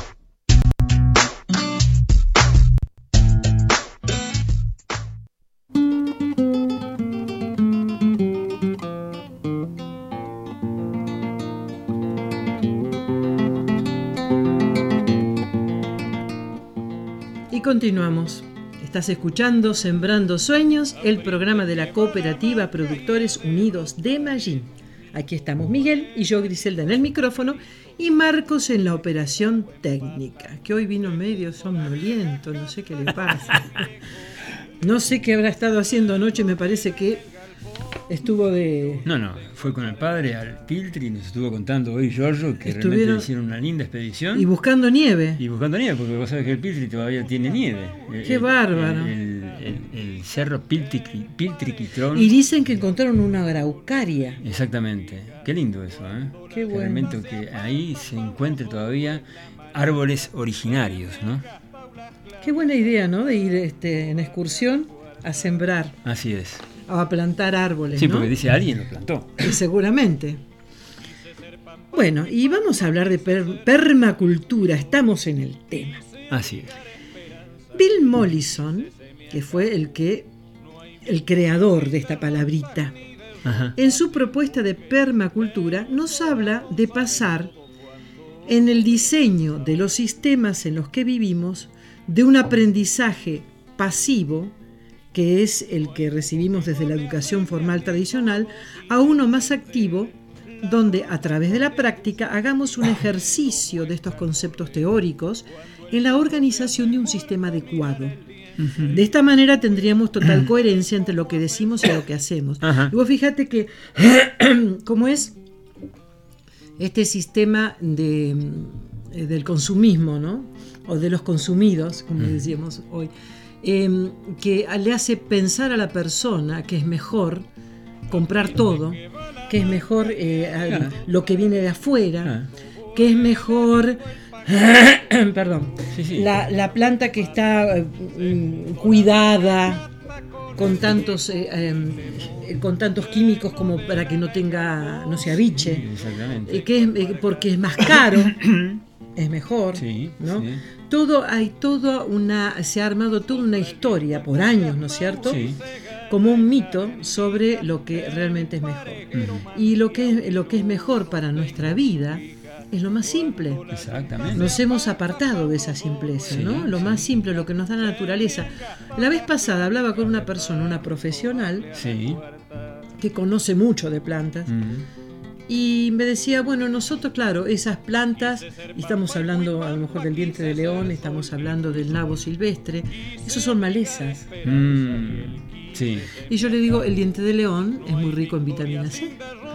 S4: Y continuamos. Estás escuchando Sembrando Sueños, el programa de la Cooperativa Productores Unidos de Mallín. Aquí estamos Miguel y yo, Griselda, en el micrófono, y Marcos en la operación técnica, que hoy vino medio somnoliento, no sé qué le pasa. No sé qué habrá estado haciendo anoche, me parece que estuvo de...
S5: No, fue con el padre al Piltri, nos estuvo contando hoy Giorgio que realmente hicieron una linda expedición.
S4: Y buscando nieve.
S5: Porque vos sabés que el Piltri todavía tiene nieve.
S4: ¡Qué bárbaro!
S5: El cerro Piltriquitrón.
S4: Y dicen que encontraron una araucaria.
S5: Exactamente. Qué lindo eso, ¿eh?
S4: Qué bueno.
S5: Realmente que ahí se encuentre todavía árboles originarios, ¿no?
S4: Qué buena idea, ¿no? De ir en excursión a sembrar.
S5: Así es.
S4: A plantar árboles,
S5: sí,
S4: ¿no?
S5: Porque dice alguien lo plantó.
S4: Seguramente. Bueno, y vamos a hablar de permacultura. Estamos en el tema.
S5: Así es.
S4: Bill Mollison, que fue el creador de esta palabrita,
S5: Ajá.
S4: En su propuesta de permacultura nos habla de pasar en el diseño de los sistemas en los que vivimos de un aprendizaje pasivo, que es el que recibimos desde la educación formal tradicional, a uno más activo, donde a través de la práctica hagamos un ejercicio de estos conceptos teóricos en la organización de un sistema adecuado, De esta manera tendríamos total coherencia entre lo que decimos y lo que hacemos. Y vos fíjate que, ¿cómo es este sistema del consumismo, ¿no? O de los consumidos, como decíamos hoy, que le hace pensar a la persona que es mejor comprar todo, que es mejor lo que viene de afuera, que es mejor... Perdón, la planta que está cuidada con tantos químicos como para que no se abiche, porque es más caro, es mejor, ¿no? Se ha armado toda una historia por años, ¿no es cierto? Como un mito sobre lo que realmente es mejor. Y lo que es mejor para nuestra vida es lo más simple.
S5: Exactamente.
S4: Nos hemos apartado de esa simpleza, ¿no? Lo más simple, lo que nos da la naturaleza. La vez pasada hablaba con una persona, una profesional, que conoce mucho de plantas, y me decía, bueno, nosotros, claro, esas plantas, y estamos hablando a lo mejor del diente de león, estamos hablando del nabo silvestre, esos son malezas. Y yo le digo, el diente de león es muy rico en vitamina C.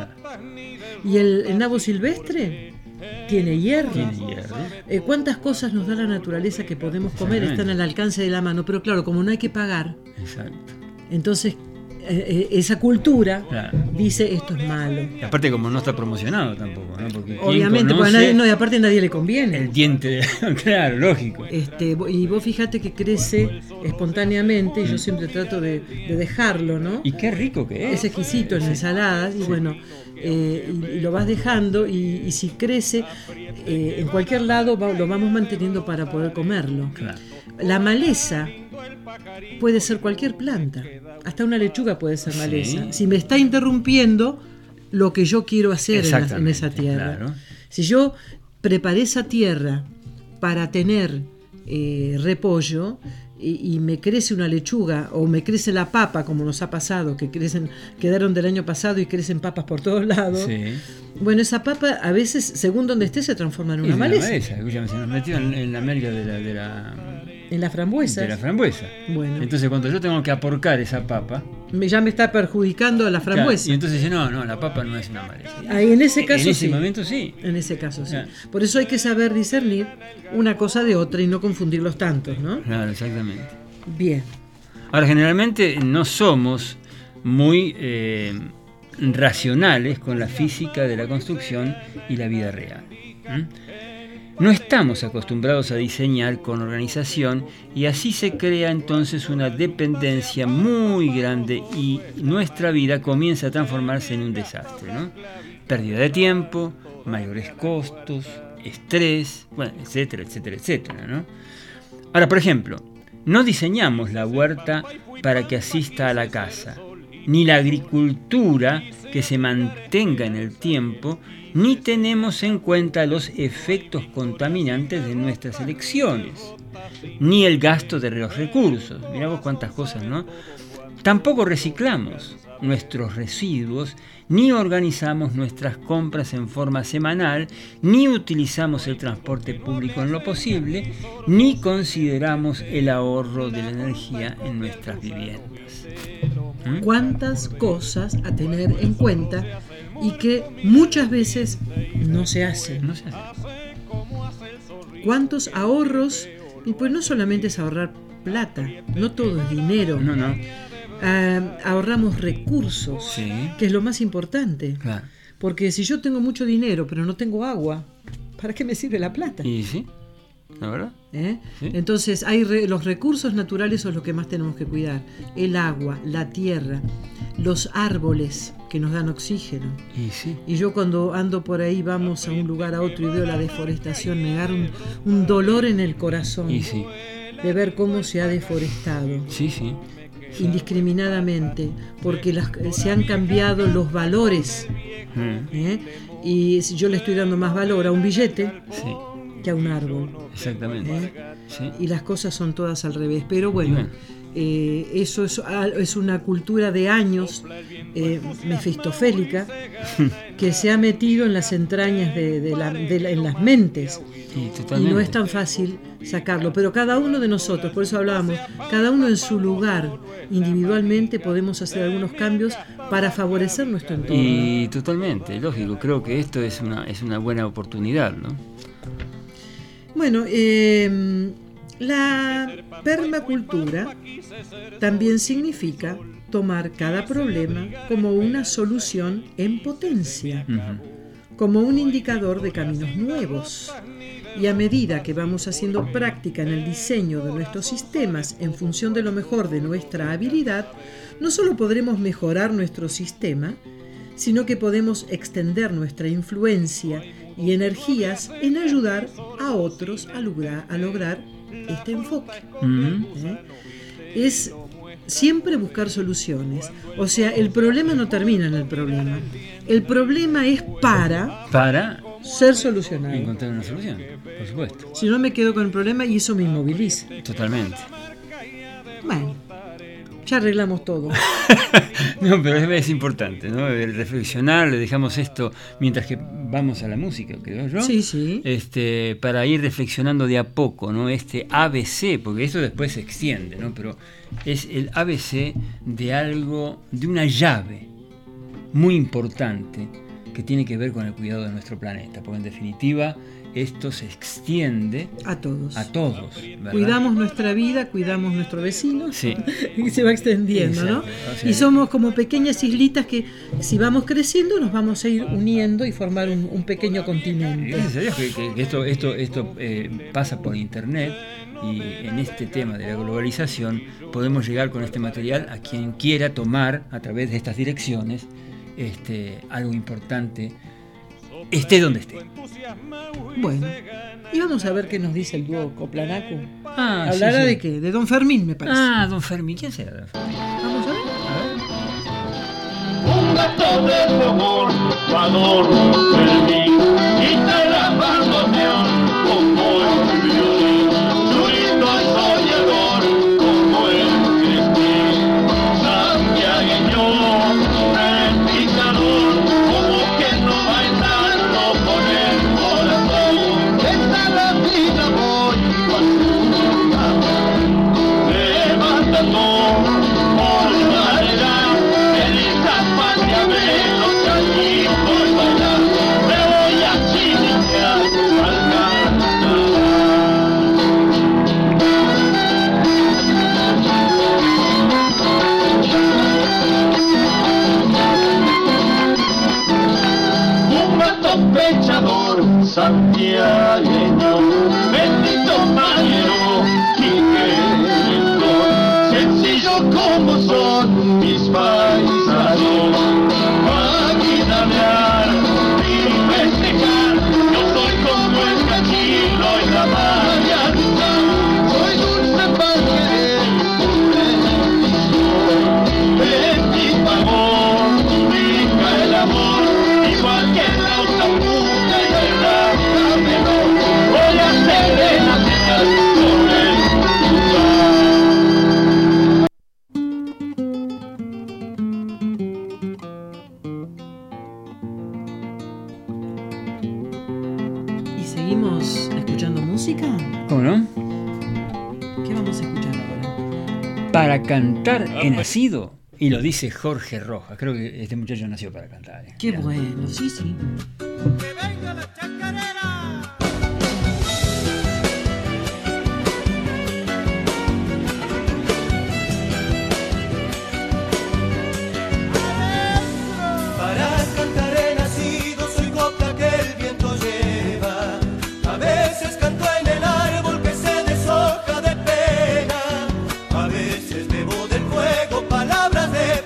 S4: Y el nabo silvestre tiene hierro. ¿Cuántas cosas nos da la naturaleza que podemos comer? Están al alcance de la mano, pero claro, como no hay que pagar, entonces esa cultura dice esto es malo.
S5: Y aparte como no está promocionado tampoco, ¿no? Porque
S4: obviamente, y aparte nadie le conviene.
S5: El diente de claro, lógico.
S4: Y vos fíjate que crece espontáneamente, y yo siempre trato de dejarlo, ¿no?
S5: Y qué rico que es.
S4: Es exquisito en ensaladas, y bueno, y lo vas dejando, y si crece en cualquier lado lo vamos manteniendo para poder comerlo. La maleza puede ser cualquier planta, hasta una lechuga puede ser maleza, si me está interrumpiendo lo que yo quiero hacer en esa tierra. Si yo preparé esa tierra para tener repollo, y me crece una lechuga o me crece la papa, como nos ha pasado, que quedaron del año pasado y crecen papas por todos lados. Bueno, esa papa a veces, según donde esté, se transforma en una maleza.
S5: Escúchame, se nos metió en la América
S4: en la frambuesa.
S5: De la frambuesa.
S4: Bueno.
S5: Entonces cuando yo tengo que aporcar esa papa,
S4: ya me está perjudicando la frambuesa.
S5: Y entonces dice, no, la papa no es una maleza.
S4: En ese caso
S5: en ese momento sí.
S4: En ese caso sí. Por eso hay que saber discernir una cosa de otra y no confundirlos tantos, ¿no?
S5: Claro, exactamente.
S4: Bien.
S5: Ahora, generalmente no somos muy racionales con la física de la construcción y la vida real. No estamos acostumbrados a diseñar con organización, y así se crea entonces una dependencia muy grande y nuestra vida comienza a transformarse en un desastre, ¿no? Pérdida de tiempo, mayores costos, estrés, bueno, etcétera, etcétera, etcétera, ¿no? Ahora, por ejemplo, no diseñamos la huerta para que asista a la casa, ni la agricultura que se mantenga en el tiempo, ni tenemos en cuenta los efectos contaminantes de nuestras elecciones, ni el gasto de los recursos. Mirá vos cuántas cosas, ¿no? Tampoco reciclamos nuestros residuos, ni organizamos nuestras compras en forma semanal, ni utilizamos el transporte público en lo posible, ni consideramos el ahorro de la energía en nuestras viviendas.
S4: Cuántas cosas a tener en cuenta y que muchas veces no se hacen. Cuántos ahorros, y pues no solamente es ahorrar plata, no todo es dinero. Ahorramos recursos, que es lo más importante. Porque si yo tengo mucho dinero pero no tengo agua, ¿para qué me sirve la plata?
S5: Y sí, la verdad.
S4: Entonces los recursos naturales son los que más tenemos que cuidar: el agua, la tierra, los árboles que nos dan oxígeno. Y yo cuando ando por ahí, vamos a un lugar a otro y veo la deforestación, me da un dolor en el corazón de ver cómo se ha deforestado indiscriminadamente, porque se han cambiado los valores. Y si yo le estoy dando más valor a un billete que a un árbol.
S5: Exactamente.
S4: Y las cosas son todas al revés. Pero bueno, Eso es una cultura de años mefistofélica que se ha metido en las entrañas en las mentes, y no es tan fácil sacarlo, pero cada uno de nosotros, por eso hablábamos, cada uno en su lugar individualmente podemos hacer algunos cambios para favorecer nuestro entorno.
S5: Y totalmente, lógico, creo que esto es una buena oportunidad, ¿no?
S4: Bueno, la permacultura también significa tomar cada problema como una solución en potencia, como un indicador de caminos nuevos. Y a medida que vamos haciendo práctica en el diseño de nuestros sistemas en función de lo mejor de nuestra habilidad, no solo podremos mejorar nuestro sistema, sino que podemos extender nuestra influencia y energías en ayudar a otros a lograr este enfoque. Es siempre buscar soluciones. O sea, el problema no termina en el problema. El problema es para ser solucionado.
S5: Encontrar una solución, por supuesto.
S4: Si no, me quedo con el problema y eso me inmoviliza.
S5: Totalmente.
S4: Bueno, ya arreglamos todo.
S5: No, pero es importante, ¿no? Reflexionar, le dejamos esto mientras que vamos a la música, creo yo.
S4: Sí.
S5: Para ir reflexionando de a poco, ¿no? Este ABC, porque esto después se extiende, ¿no? Pero es el ABC de algo, de una llave muy importante que tiene que ver con el cuidado de nuestro planeta, porque en definitiva esto se extiende
S4: a todos,
S5: ¿verdad?
S4: Cuidamos nuestra vida, cuidamos nuestro vecino,
S5: sí.
S4: Y se va extendiendo. Exacto. ¿No? O sea, y somos como pequeñas islitas que, si vamos creciendo, nos vamos a ir uniendo y formar un pequeño continente.
S5: Gracias a Dios que esto pasa por internet, y en este tema de la globalización podemos llegar con este material a quien quiera tomar a través de estas direcciones algo importante, esté donde esté.
S4: Bueno, y vamos a ver qué nos dice el dúo Coplanacu.
S5: ¿Hablará
S4: de qué? De Don Fermín, me parece.
S5: Don Fermín. ¿Quién será Don Fermín?
S4: Vamos a ver.
S7: Un gato de fogón, Don Fermín, y te la bandoneón como el violín, durito y soñador como el Cristín, santiagueño, practicador, como que no bailando con el corazón. Esta la vida voy levantando por madera, feliz patria de los cañitos bailar, me voy a chinicar al un gato pechador santiagueño, bendito marinero y querido, sencillo como son mis paisanos, maquinanear y festejar, yo soy como el cachilo y la marianita, soy dulce para querer un bendito amor, rica el amor, igual que la otra puta y el raza menor, voy a hacer de la señal sobre el
S4: ¿Y seguimos escuchando música?
S5: ¿Cómo no?
S4: ¿Qué vamos a escuchar ahora?
S5: Para cantar he nacido, y lo dice Jorge Rojas. Creo que este muchacho nació para cantar.
S4: Qué bueno, sí.
S6: ¡Que venga la chacarera! Para cantar he nacido, soy copla que el viento lleva. A veces canto en el árbol que se deshoja de pena. A veces bebo del fuego palabras de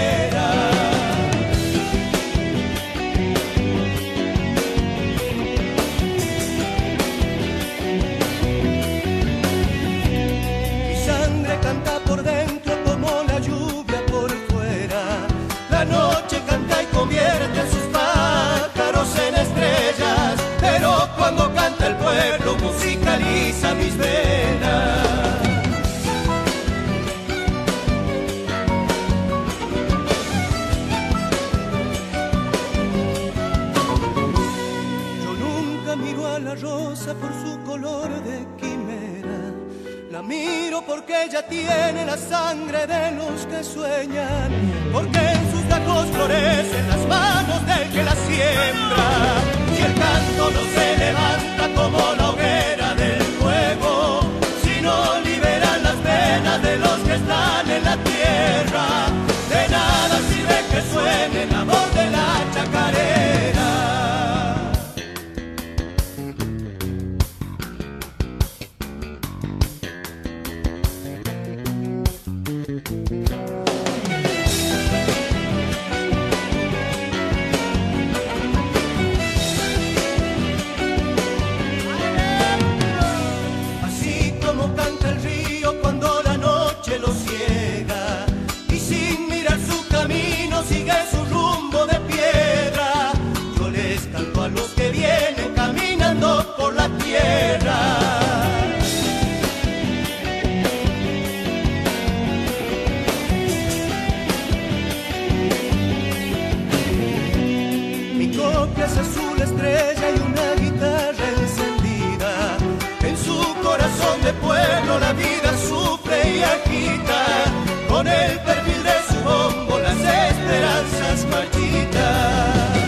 S6: primavera. estrella tiene la sangre de los que sueñan, porque en sus gajos florecen las manos del que la siembra. Si el canto no se levanta como la hoguera del fuego, si no liberan las penas de los que están en la tierra, de nada sirve que suene la voz de la chacarera. Pueblo la vida sufre y agita, con el perfil de su bombo las esperanzas marchitan.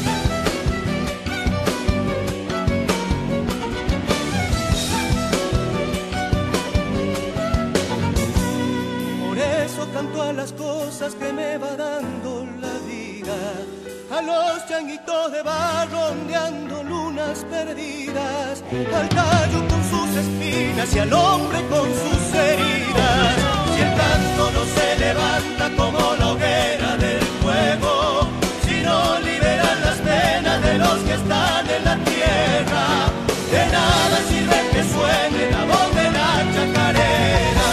S6: Por eso canto a las cosas que me va dando la vida, a los changuitos de barro ondeando lunas perdidas, al tallo con sus espinas y al hombre con sus heridas. Si el canto no se levanta como la hoguera del fuego, si no liberan las penas de los que están en la tierra, de nada sirve que suene la voz de la chacarera.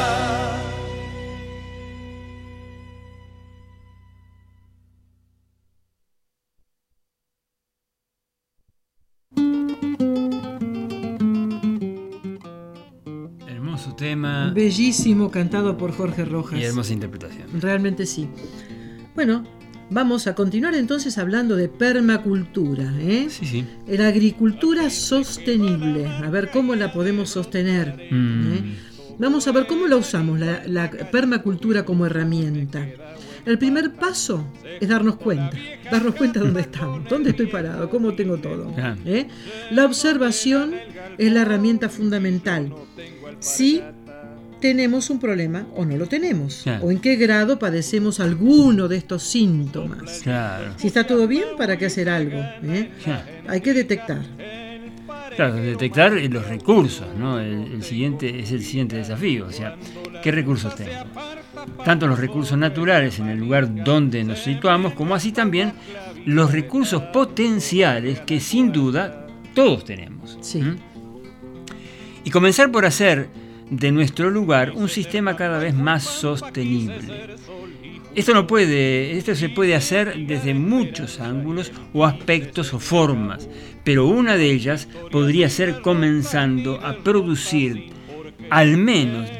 S5: Tema.
S4: Bellísimo, cantado por Jorge Rojas.
S5: Y hermosa interpretación.
S4: Realmente sí. Bueno, vamos a continuar entonces hablando de permacultura, ¿eh?
S5: Sí, sí.
S4: La agricultura sostenible. A ver cómo la podemos sostener. Vamos a ver cómo la usamos, la permacultura como herramienta. El primer paso es darnos cuenta de dónde estamos, dónde estoy parado, cómo tengo todo. La observación es la herramienta fundamental. Si tenemos un problema o no lo tenemos, o en qué grado padecemos alguno de estos síntomas.
S5: Claro.
S4: Si está todo bien, ¿para qué hacer algo? Hay que detectar.
S5: Claro, detectar los recursos, ¿no? El siguiente desafío, o sea, ¿qué recursos tengo? Tanto los recursos naturales en el lugar donde nos situamos, como así también los recursos potenciales que sin duda todos tenemos.
S4: Sí.
S5: Y comenzar por hacer de nuestro lugar un sistema cada vez más sostenible. Esto se puede hacer desde muchos ángulos o aspectos o formas, pero una de ellas podría ser comenzando a producir al menos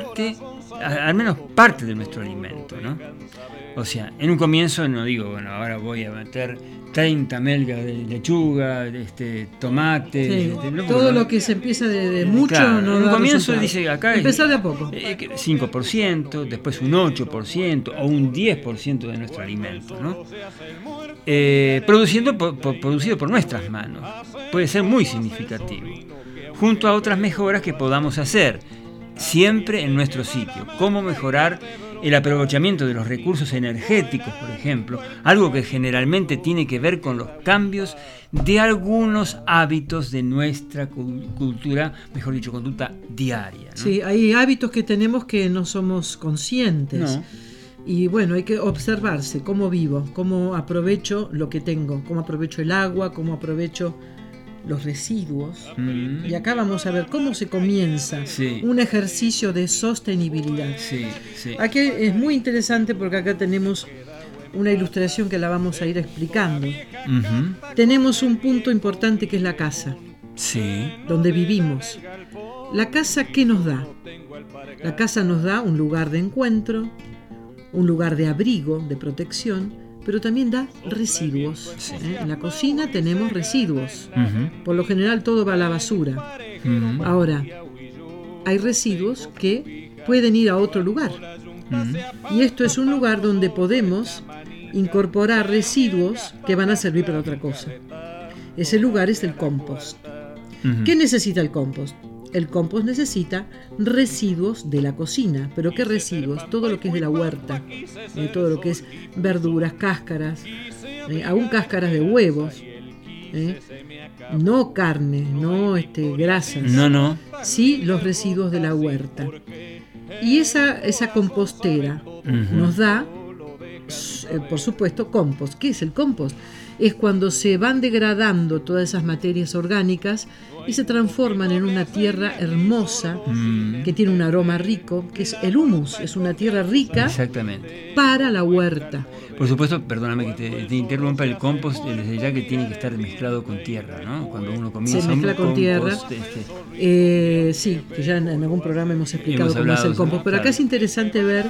S5: parte de nuestro alimento, ¿no? O sea, en un comienzo no digo, bueno, ahora voy a meter 30 melgas de lechuga, tomate,
S4: todo lo que se empieza de mucho,
S5: claro,
S4: no
S5: en un
S4: da
S5: comienzo
S4: resultado.
S5: dice acá
S4: empezar de a poco,
S5: 5%, después un 8% o un 10% de nuestro alimento, ¿no? Producido por nuestras manos, puede ser muy significativo, junto a otras mejoras que podamos hacer siempre en nuestro sitio. Cómo mejorar el aprovechamiento de los recursos energéticos, por ejemplo, algo que generalmente tiene que ver con los cambios de algunos hábitos de nuestra cultura, mejor dicho, conducta diaria, ¿no?
S4: Sí, hay hábitos que tenemos que no somos conscientes.
S5: No.
S4: Y bueno, hay que observarse cómo vivo, cómo aprovecho lo que tengo, cómo aprovecho el agua, cómo aprovecho los residuos. Y acá vamos a ver cómo se comienza un ejercicio de sostenibilidad. Aquí es muy interesante porque acá tenemos una ilustración que la vamos a ir explicando. Tenemos un punto importante que es la casa, donde vivimos. La casa, ¿qué nos da? La casa nos da un lugar de encuentro, un lugar de abrigo, de protección, pero también da residuos. En la cocina tenemos residuos. Por lo general todo va a la basura. Ahora, hay residuos que pueden ir a otro lugar. Y esto es un lugar donde podemos incorporar residuos que van a servir para otra cosa. Ese lugar es el compost. ¿Qué necesita el compost? El compost necesita residuos de la cocina. ¿Pero qué residuos? Todo lo que es de la huerta, todo lo que es verduras, cáscaras, aún cáscaras de huevos, no carne, no grasas.
S5: No.
S4: Sí, los residuos de la huerta. Y esa compostera nos da, por supuesto, compost. ¿Qué es el compost? Es cuando se van degradando todas esas materias orgánicas y se transforman en una tierra hermosa que tiene un aroma rico, que es el humus, es una tierra rica.
S5: Exactamente.
S4: Para la huerta.
S5: Por supuesto, perdóname que te interrumpa, el compost desde ya que tiene que estar mezclado con tierra, ¿no? Cuando uno comienza
S4: se mezcla con
S5: compost,
S4: tierra. Sí, que ya en algún programa hemos explicado cómo es el compost, pero acá es interesante ver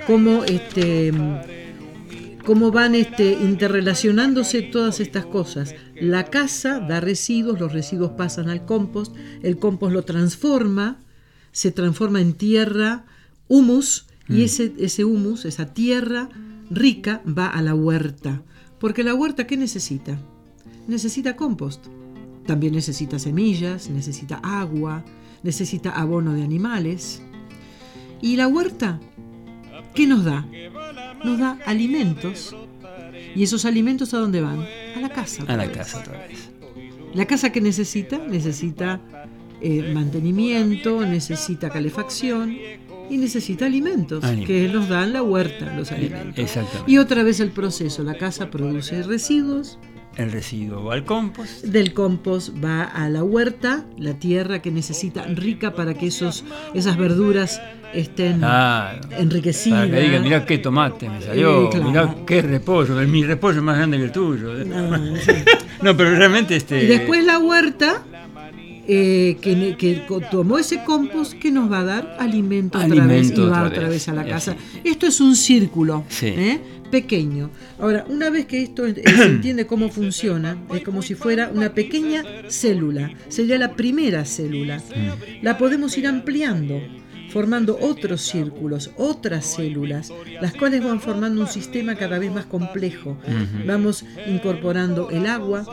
S4: cómo van interrelacionándose todas estas cosas. La casa da residuos, los residuos pasan al compost, el compost lo transforma, se transforma en tierra, humus, y ese humus, esa tierra rica, va a la huerta. Porque la huerta, ¿qué necesita? Necesita compost. También necesita semillas, necesita agua, necesita abono de animales. ¿Y la huerta qué nos da? Nos da alimentos. ¿Y esos alimentos a dónde van? A la casa.
S5: A la casa otra vez.
S4: ¿La casa qué necesita? Necesita mantenimiento, necesita calefacción y necesita alimentos, que nos dan la huerta, los alimentos.
S5: Exactamente.
S4: Y otra vez el proceso. La casa produce residuos.
S5: El residuo va al compost.
S4: Del compost va a la huerta, la tierra que necesita rica para que esas verduras estén enriquecidas.
S5: Para que digan, mirá qué tomate me salió, mirá qué repollo, mi repollo es más grande que el tuyo. No, pero realmente
S4: Y después la huerta que tomó ese compost que nos va a dar alimento otra vez y va otra vez a la casa. Esto es un círculo pequeño. Ahora, una vez que esto se entiende cómo funciona, es como si fuera una pequeña célula. Sería la primera célula. La podemos ir ampliando, formando otros círculos, otras células, las cuales van formando un sistema cada vez más complejo. Vamos incorporando el agua,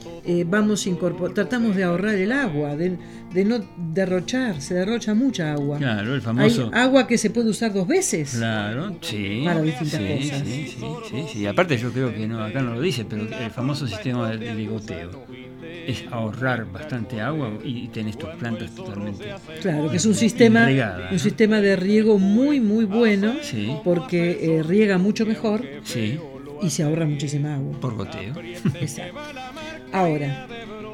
S4: tratamos de ahorrar el agua, de no derrochar, se derrocha mucha agua.
S5: Claro, el famoso...
S4: Hay agua que se puede usar 2 veces.
S5: Claro, sí.
S4: Para distintas cosas.
S5: Sí. Aparte yo creo que acá no lo dice, pero el famoso sistema de goteo es ahorrar bastante agua y tenés tus plantas totalmente.
S4: Claro, que es un sistema
S5: regada,
S4: un sistema de riego muy muy bueno, porque riega mucho mejor y se ahorra muchísima agua.
S5: Por goteo.
S4: Exacto. Ahora,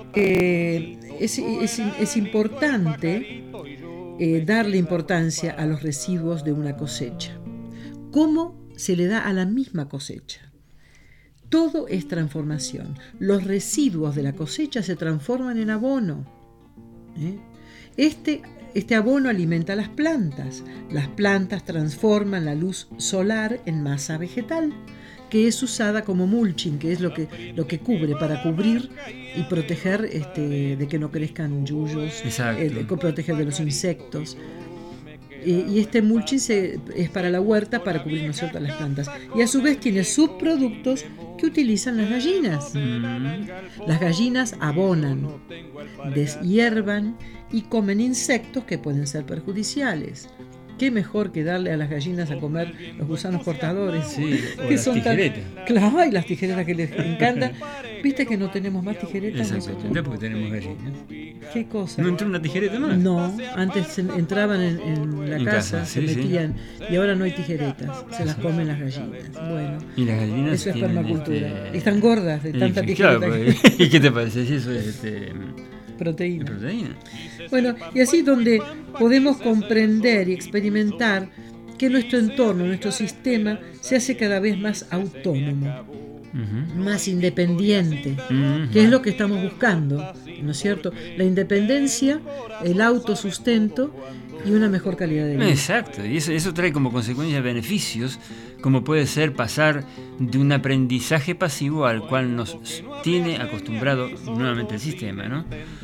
S4: es importante darle importancia a los residuos de una cosecha. ¿Cómo se le da a la misma cosecha? Todo es transformación. Los residuos de la cosecha se transforman en abono. Este abono alimenta a las plantas. Las plantas transforman la luz solar en masa vegetal, que es usada como mulching, que es lo que cubre, para cubrir y proteger de que no crezcan yuyos, proteger de los insectos. Y este mulching es para la huerta, para cubrir, ¿no es cierto?, las plantas. Y a su vez tiene subproductos que utilizan las gallinas. Las gallinas abonan, deshiervan y comen insectos que pueden ser perjudiciales. Qué mejor que darle a las gallinas a comer los gusanos cortadores.
S5: Sí,
S4: que
S5: las
S4: son
S5: tijeretas.
S4: Claro, y las tijeretas que les encantan. ¿Viste que no tenemos más tijeretas?
S5: Exactamente, porque tenemos gallinas.
S4: ¿Qué cosa?
S5: ¿No entró una tijereta más?
S4: No, antes entraban en la casa, se metían, y ahora no hay tijeretas, se las comen las gallinas. Bueno,
S5: y las gallinas
S4: eso es permacultura. Están gordas de tanta tijereta.
S5: Claro, ¿y qué te parece si eso es
S4: proteína?
S5: Proteína.
S4: Bueno, y así donde podemos comprender y experimentar que nuestro entorno, nuestro sistema, se hace cada vez más autónomo, más independiente, que es lo que estamos buscando, ¿no es cierto? La independencia, el autosustento y una mejor calidad de vida.
S5: Exacto, y eso trae como consecuencia beneficios, como puede ser pasar de un aprendizaje pasivo al cual nos tiene acostumbrado nuevamente el sistema, ¿no?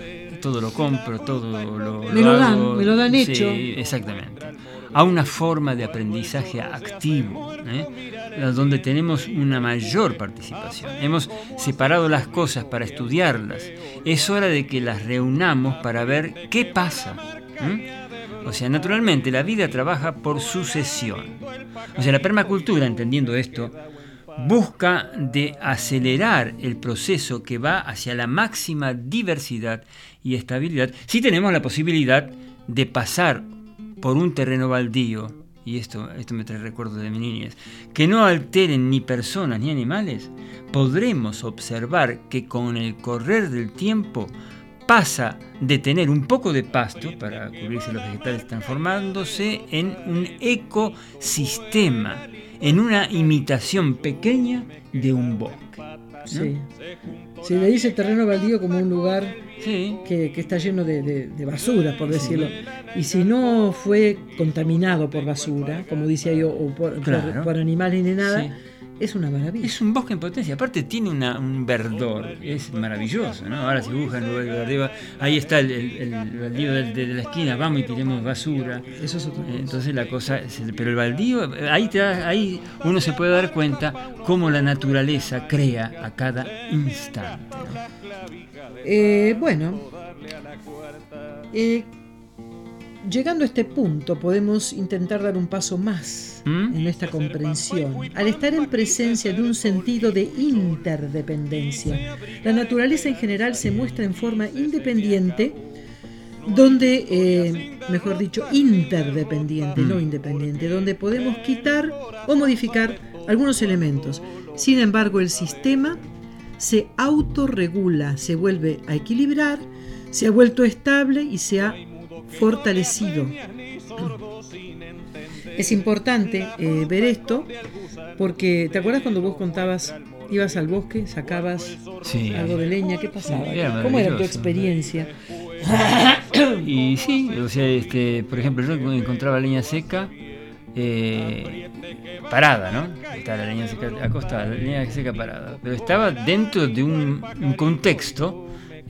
S5: todo lo compro, todo lo
S4: dan, me lo dan
S5: sí,
S4: hecho.
S5: Exactamente. A una forma de aprendizaje activo, donde tenemos una mayor participación. Hemos separado las cosas para estudiarlas. Es hora de que las reunamos para ver qué pasa. O sea, naturalmente la vida trabaja por sucesión. O sea, la permacultura, entendiendo esto, busca de acelerar el proceso que va hacia la máxima diversidad y estabilidad si tenemos la posibilidad de pasar por un terreno baldío, y esto me trae recuerdo de mi niñez, que no alteren ni personas ni animales. Podremos observar que con el correr del tiempo pasa de tener un poco de pasto para cubrirse los vegetales, transformándose en un ecosistema, en una imitación pequeña de un bosque, ¿no?
S4: Sí. Se le dice terreno baldío como un lugar
S5: Sí.
S4: que está lleno de basura, por decirlo. Y si no fue contaminado por basura, como dice yo, o por animales ni nada,
S5: Sí.
S4: es una maravilla.
S5: Es un bosque en potencia, aparte tiene un verdor, es maravilloso, ¿no? Ahora si buscan el baldío, ahí está el baldío de la esquina, vamos y tiremos basura.
S4: Eso es otra cosa.
S5: Entonces la cosa, pero el baldío, ahí uno se puede dar cuenta cómo la naturaleza crea a cada instante, ¿no?
S4: Llegando a este punto podemos intentar dar un paso más en esta comprensión. Al estar en presencia de un sentido de interdependencia, la naturaleza en general se muestra en forma independiente, donde, mejor dicho, interdependiente, no independiente, donde podemos quitar o modificar algunos elementos. Sin embargo, el sistema se autorregula, se vuelve a equilibrar, se ha vuelto estable y se ha fortalecido. Es importante ver esto porque, ¿te acuerdas cuando vos contabas, ibas al bosque, sacabas algo de leña? ¿Qué pasaba? ¿Cómo era tu experiencia?
S5: Y sí, o sea, por ejemplo, yo encontraba leña seca parada, ¿no? Estaba la leña seca acostada, la leña seca parada, pero estaba dentro de un contexto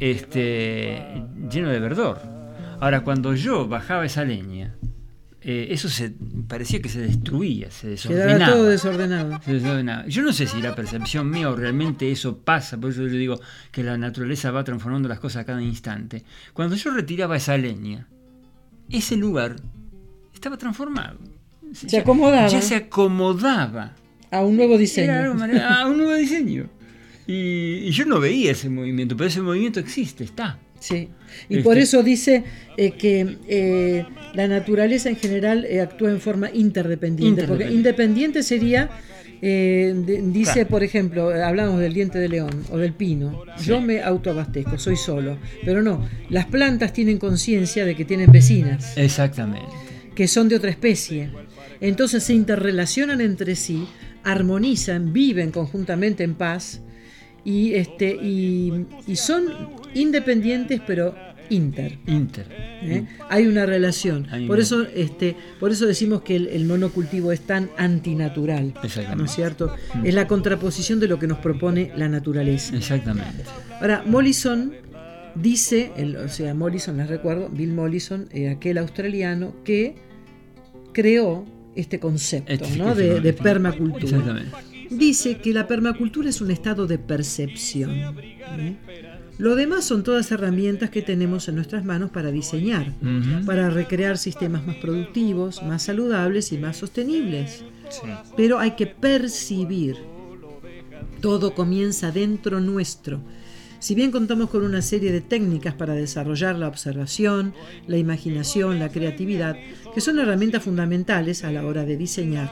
S5: lleno de verdor. Ahora, cuando yo bajaba esa leña, eso parecía que se destruía, se desordenaba.
S4: Quedaba todo desordenado.
S5: Se desordenaba. Yo no sé si la percepción mía o realmente eso pasa, por eso yo digo que la naturaleza va transformando las cosas a cada instante. Cuando yo retiraba esa leña, ese lugar estaba transformado.
S4: Se acomodaba.
S5: Ya se acomodaba.
S4: A un nuevo diseño.
S5: A un nuevo diseño. Y yo no veía ese movimiento, pero ese movimiento existe, está.
S4: Sí, y por eso dice que la naturaleza en general actúa en forma interdependiente. Porque independiente sería, dice, claro, por ejemplo, hablamos del diente de león o del pino. Sí. Yo me autoabastezco, soy solo. Pero no, las plantas tienen conciencia de que tienen vecinas.
S5: Exactamente.
S4: Que son de otra especie. Entonces se interrelacionan entre sí, armonizan, viven conjuntamente en paz. Y son independientes pero inter. Hay una relación. Por eso decimos que el monocultivo es tan antinatural, ¿no es cierto? Es la contraposición de lo que nos propone la naturaleza.
S5: Exactamente.
S4: Ahora, Mollison dice, Mollison, les recuerdo, Bill Mollison, aquel australiano que creó este concepto, ¿no? de permacultura.
S5: Exactamente.
S4: Dice que la permacultura es un estado de percepción. Lo demás son todas herramientas que tenemos en nuestras manos para diseñar, para recrear sistemas más productivos, más saludables y más sostenibles. Sí. Pero hay que percibir. Todo comienza dentro nuestro. Si bien contamos con una serie de técnicas para desarrollar la observación, la imaginación, la creatividad, que son herramientas fundamentales a la hora de diseñar,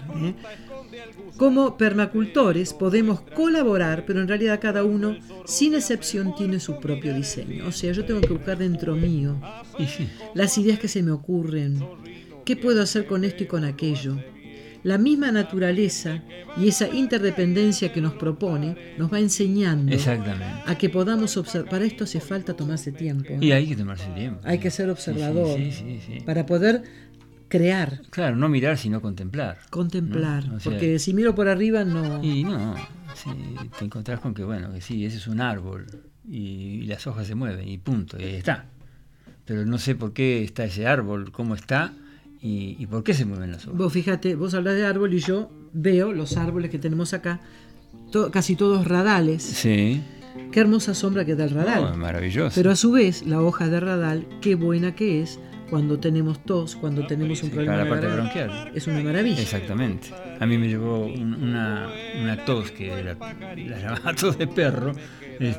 S4: como permacultores podemos colaborar, pero en realidad cada uno, sin excepción, tiene su propio diseño. O sea, yo tengo que buscar dentro mío las ideas que se me ocurren. ¿Qué puedo hacer con esto y con aquello? La misma naturaleza y esa interdependencia que nos propone nos va enseñando a que podamos observar. Para esto hace falta tomarse tiempo.
S5: Y hay que tomarse tiempo.
S4: Hay que ser observador para poder crear.
S5: Claro, no mirar sino contemplar.
S4: Contemplar, ¿no? O sea, porque si miro por arriba no...
S5: Y no, te encontrás con que sí, ese es un árbol y las hojas se mueven y punto, y ahí está. pero no sé por qué está ese árbol, cómo está y por qué se mueven las hojas.
S4: Vos fíjate, vos hablas de árbol y yo veo los árboles que tenemos acá, casi todos radales.
S5: Sí.
S4: Qué hermosa sombra que da el radal.
S5: Oh, maravilloso.
S4: Pero a su vez, la hoja de radal, qué buena que es cuando tenemos tos, cuando tenemos un problema
S5: para la parte
S4: de
S5: bronquial.
S4: Es una maravilla.
S5: Exactamente. A mí me llevó una tos que la llamaba tos de perro. En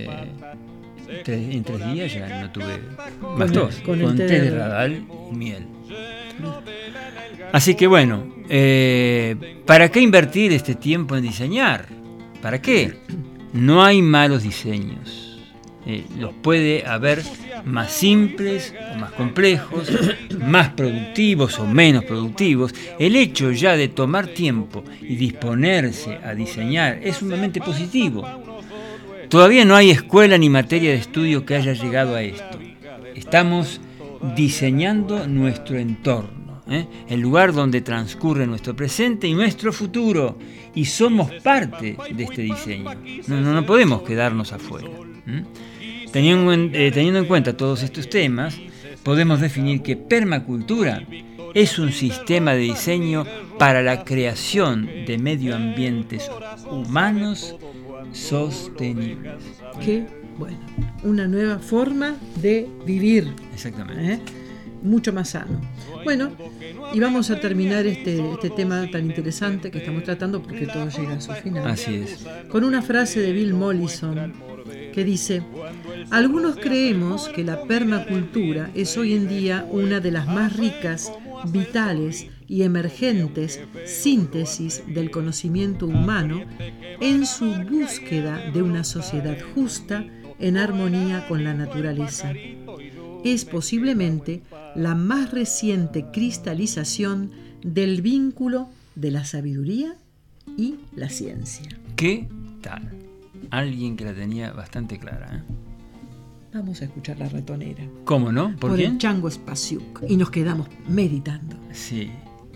S5: 3 días ya no tuve más tos. Con té de radal y miel. Así que bueno, ¿para qué invertir este tiempo en diseñar? ¿Para qué? No hay malos diseños. Los puede haber más simples o más complejos, más productivos o menos productivos. El hecho ya de tomar tiempo y disponerse a diseñar es sumamente positivo. Todavía no hay escuela ni materia de estudio que haya llegado a esto. Estamos diseñando nuestro entorno, el lugar donde transcurre nuestro presente y nuestro futuro, y somos parte de este diseño. No podemos quedarnos afuera. Teniendo en cuenta todos estos temas, podemos definir que permacultura es un sistema de diseño para la creación de medioambientes humanos sostenibles.
S4: Qué bueno, una nueva forma de vivir.
S5: Exactamente.
S4: Mucho más sano. Bueno, y vamos a terminar este tema tan interesante que estamos tratando, porque todo llega a su final.
S5: Así es.
S4: Con una frase de Bill Mollison que dice: algunos creemos que la permacultura es hoy en día una de las más ricas, vitales y emergentes síntesis del conocimiento humano en su búsqueda de una sociedad justa en armonía con la naturaleza. Es posiblemente la más reciente cristalización del vínculo de la sabiduría y la ciencia.
S5: ¿Qué tal? Alguien que la tenía bastante clara,
S4: Vamos a escuchar La Ratonera.
S5: ¿Cómo no?
S4: Por el Chango Spasiuk. Y nos quedamos meditando.
S5: Sí.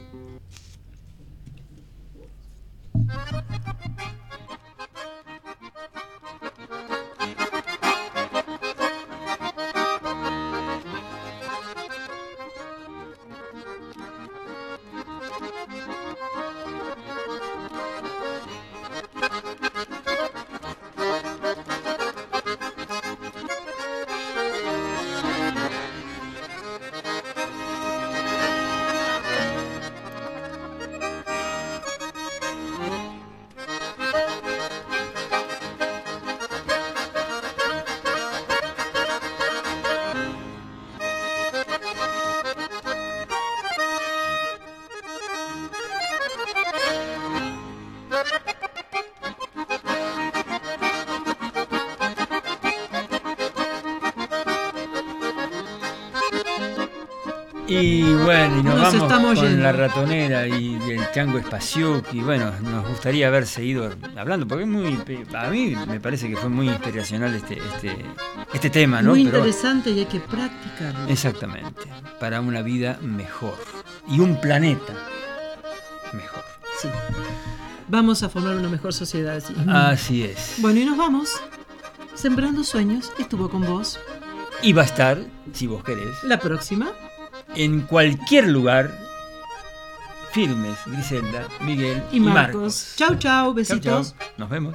S5: Y bueno, y nos vamos con La Ratonera y el Chango Spasiuk, y bueno, nos gustaría haber seguido hablando, porque a mí me parece que fue muy inspiracional este tema, ¿no?
S4: Muy interesante, y hay que practicarlo.
S5: Exactamente, para una vida mejor y un planeta mejor.
S4: Sí. Vamos a formar una mejor sociedad. ¿Sí?
S5: Así es.
S4: Bueno, y nos vamos. Sembrando Sueños estuvo con vos.
S5: Y va a estar, si vos querés,
S4: la próxima.
S5: En cualquier lugar, firmes, Griselda, Miguel y Marcos.
S4: Chau, chau, besitos.
S5: Chau, chau. Nos vemos.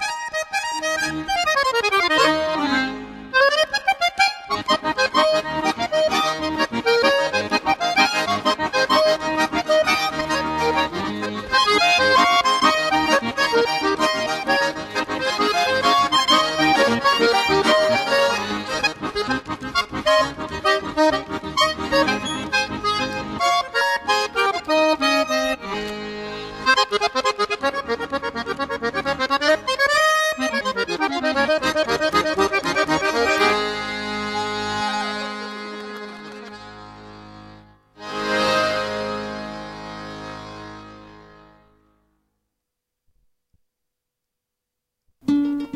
S7: Thank you.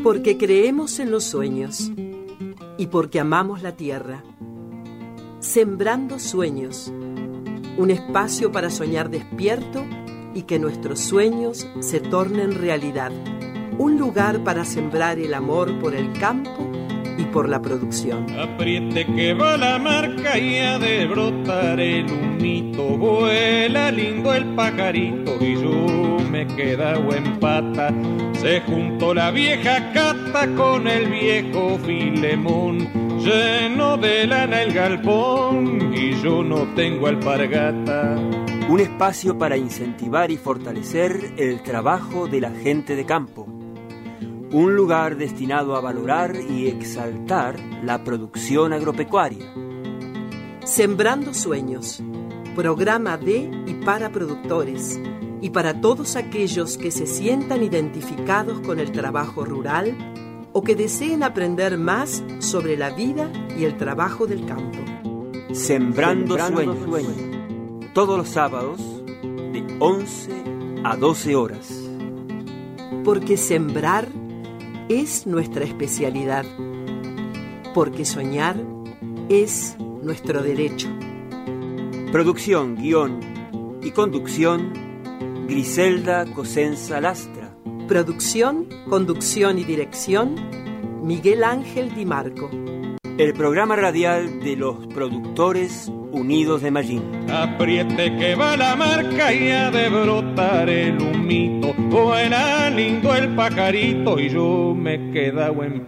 S1: Porque creemos en los sueños y porque amamos la tierra. Sembrando sueños, un espacio para soñar despierto y que nuestros sueños se tornen realidad. Un lugar para sembrar el amor por el campo y por la producción.
S2: Apriete que va la marca y ha de brotar el humito. Vuela lindo el pajarito y yo me quedado en pata. Se juntó la vieja Cata con el viejo Filemón. Lleno de lana el galpón y yo no tengo alpargata.
S3: Un espacio para incentivar y fortalecer el trabajo de la gente de campo. Un lugar destinado a valorar y exaltar la producción agropecuaria.
S1: Sembrando sueños, programa de y para productores y para todos aquellos que se sientan identificados con el trabajo rural o que deseen aprender más sobre la vida y el trabajo del campo.
S3: Sembrando sueños. Todos los sábados de 11 a 12 horas.
S1: Porque sembrar es nuestra especialidad, porque soñar es nuestro derecho.
S3: Producción, guión y conducción, Griselda Cosenza Lastra.
S1: Producción, conducción y dirección, Miguel Ángel Di Marco.
S3: El programa radial de los productores unidos de Mallín.
S2: Apriete que va la marca y ha de brotar el humito. Vuela lindo el pajarito y yo me quedado en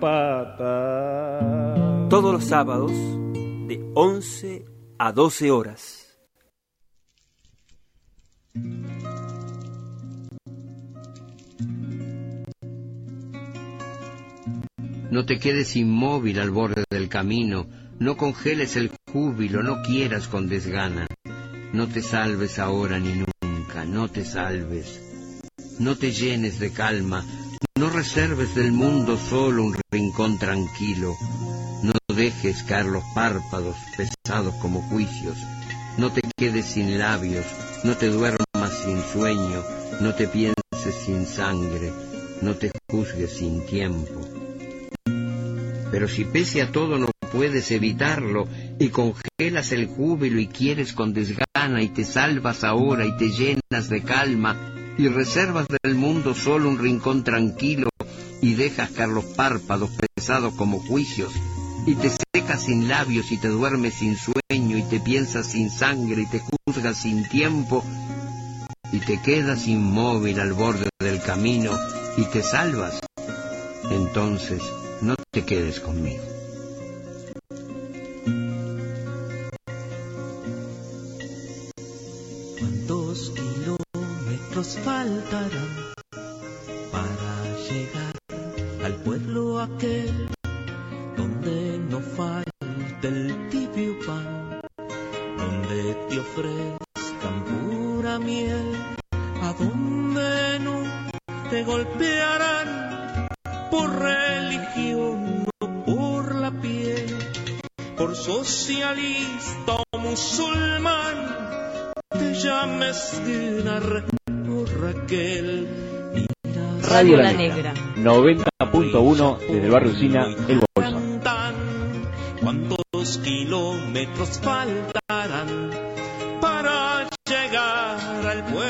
S2: pata.
S3: Todos los sábados de 11 a 12 horas.
S11: No te quedes inmóvil al borde del camino, no congeles el júbilo, no quieras con desgana. No te salves ahora ni nunca, no te salves. No te llenes de calma, no reserves del mundo solo un rincón tranquilo. No dejes caer los párpados pesados como juicios. No te quedes sin labios, no te duermas sin sueño, no te pienses sin sangre, no te juzgues sin tiempo. Pero si pese a todo no puedes evitarlo y congelas el júbilo y quieres con desgana y te salvas ahora y te llenas de calma y reservas del mundo solo un rincón tranquilo y dejas caer los párpados pesados como juicios y te secas sin labios y te duermes sin sueño y te piensas sin sangre y te juzgas sin tiempo y te quedas inmóvil al borde del camino y te salvas, entonces no te quedes conmigo.
S12: ¿Cuántos kilómetros faltarán para llegar al pueblo aquel donde no falta el tibio pan, donde te ofrezcan pura miel, a donde no te golpearán por religión o por la piel, por socialista o musulmán, te llames Dinar o Raquel.
S10: Radio La Negra 90.1 desde el barrio Usina, El Bolso.
S12: ¿Cuántos kilómetros faltarán para llegar al pueblo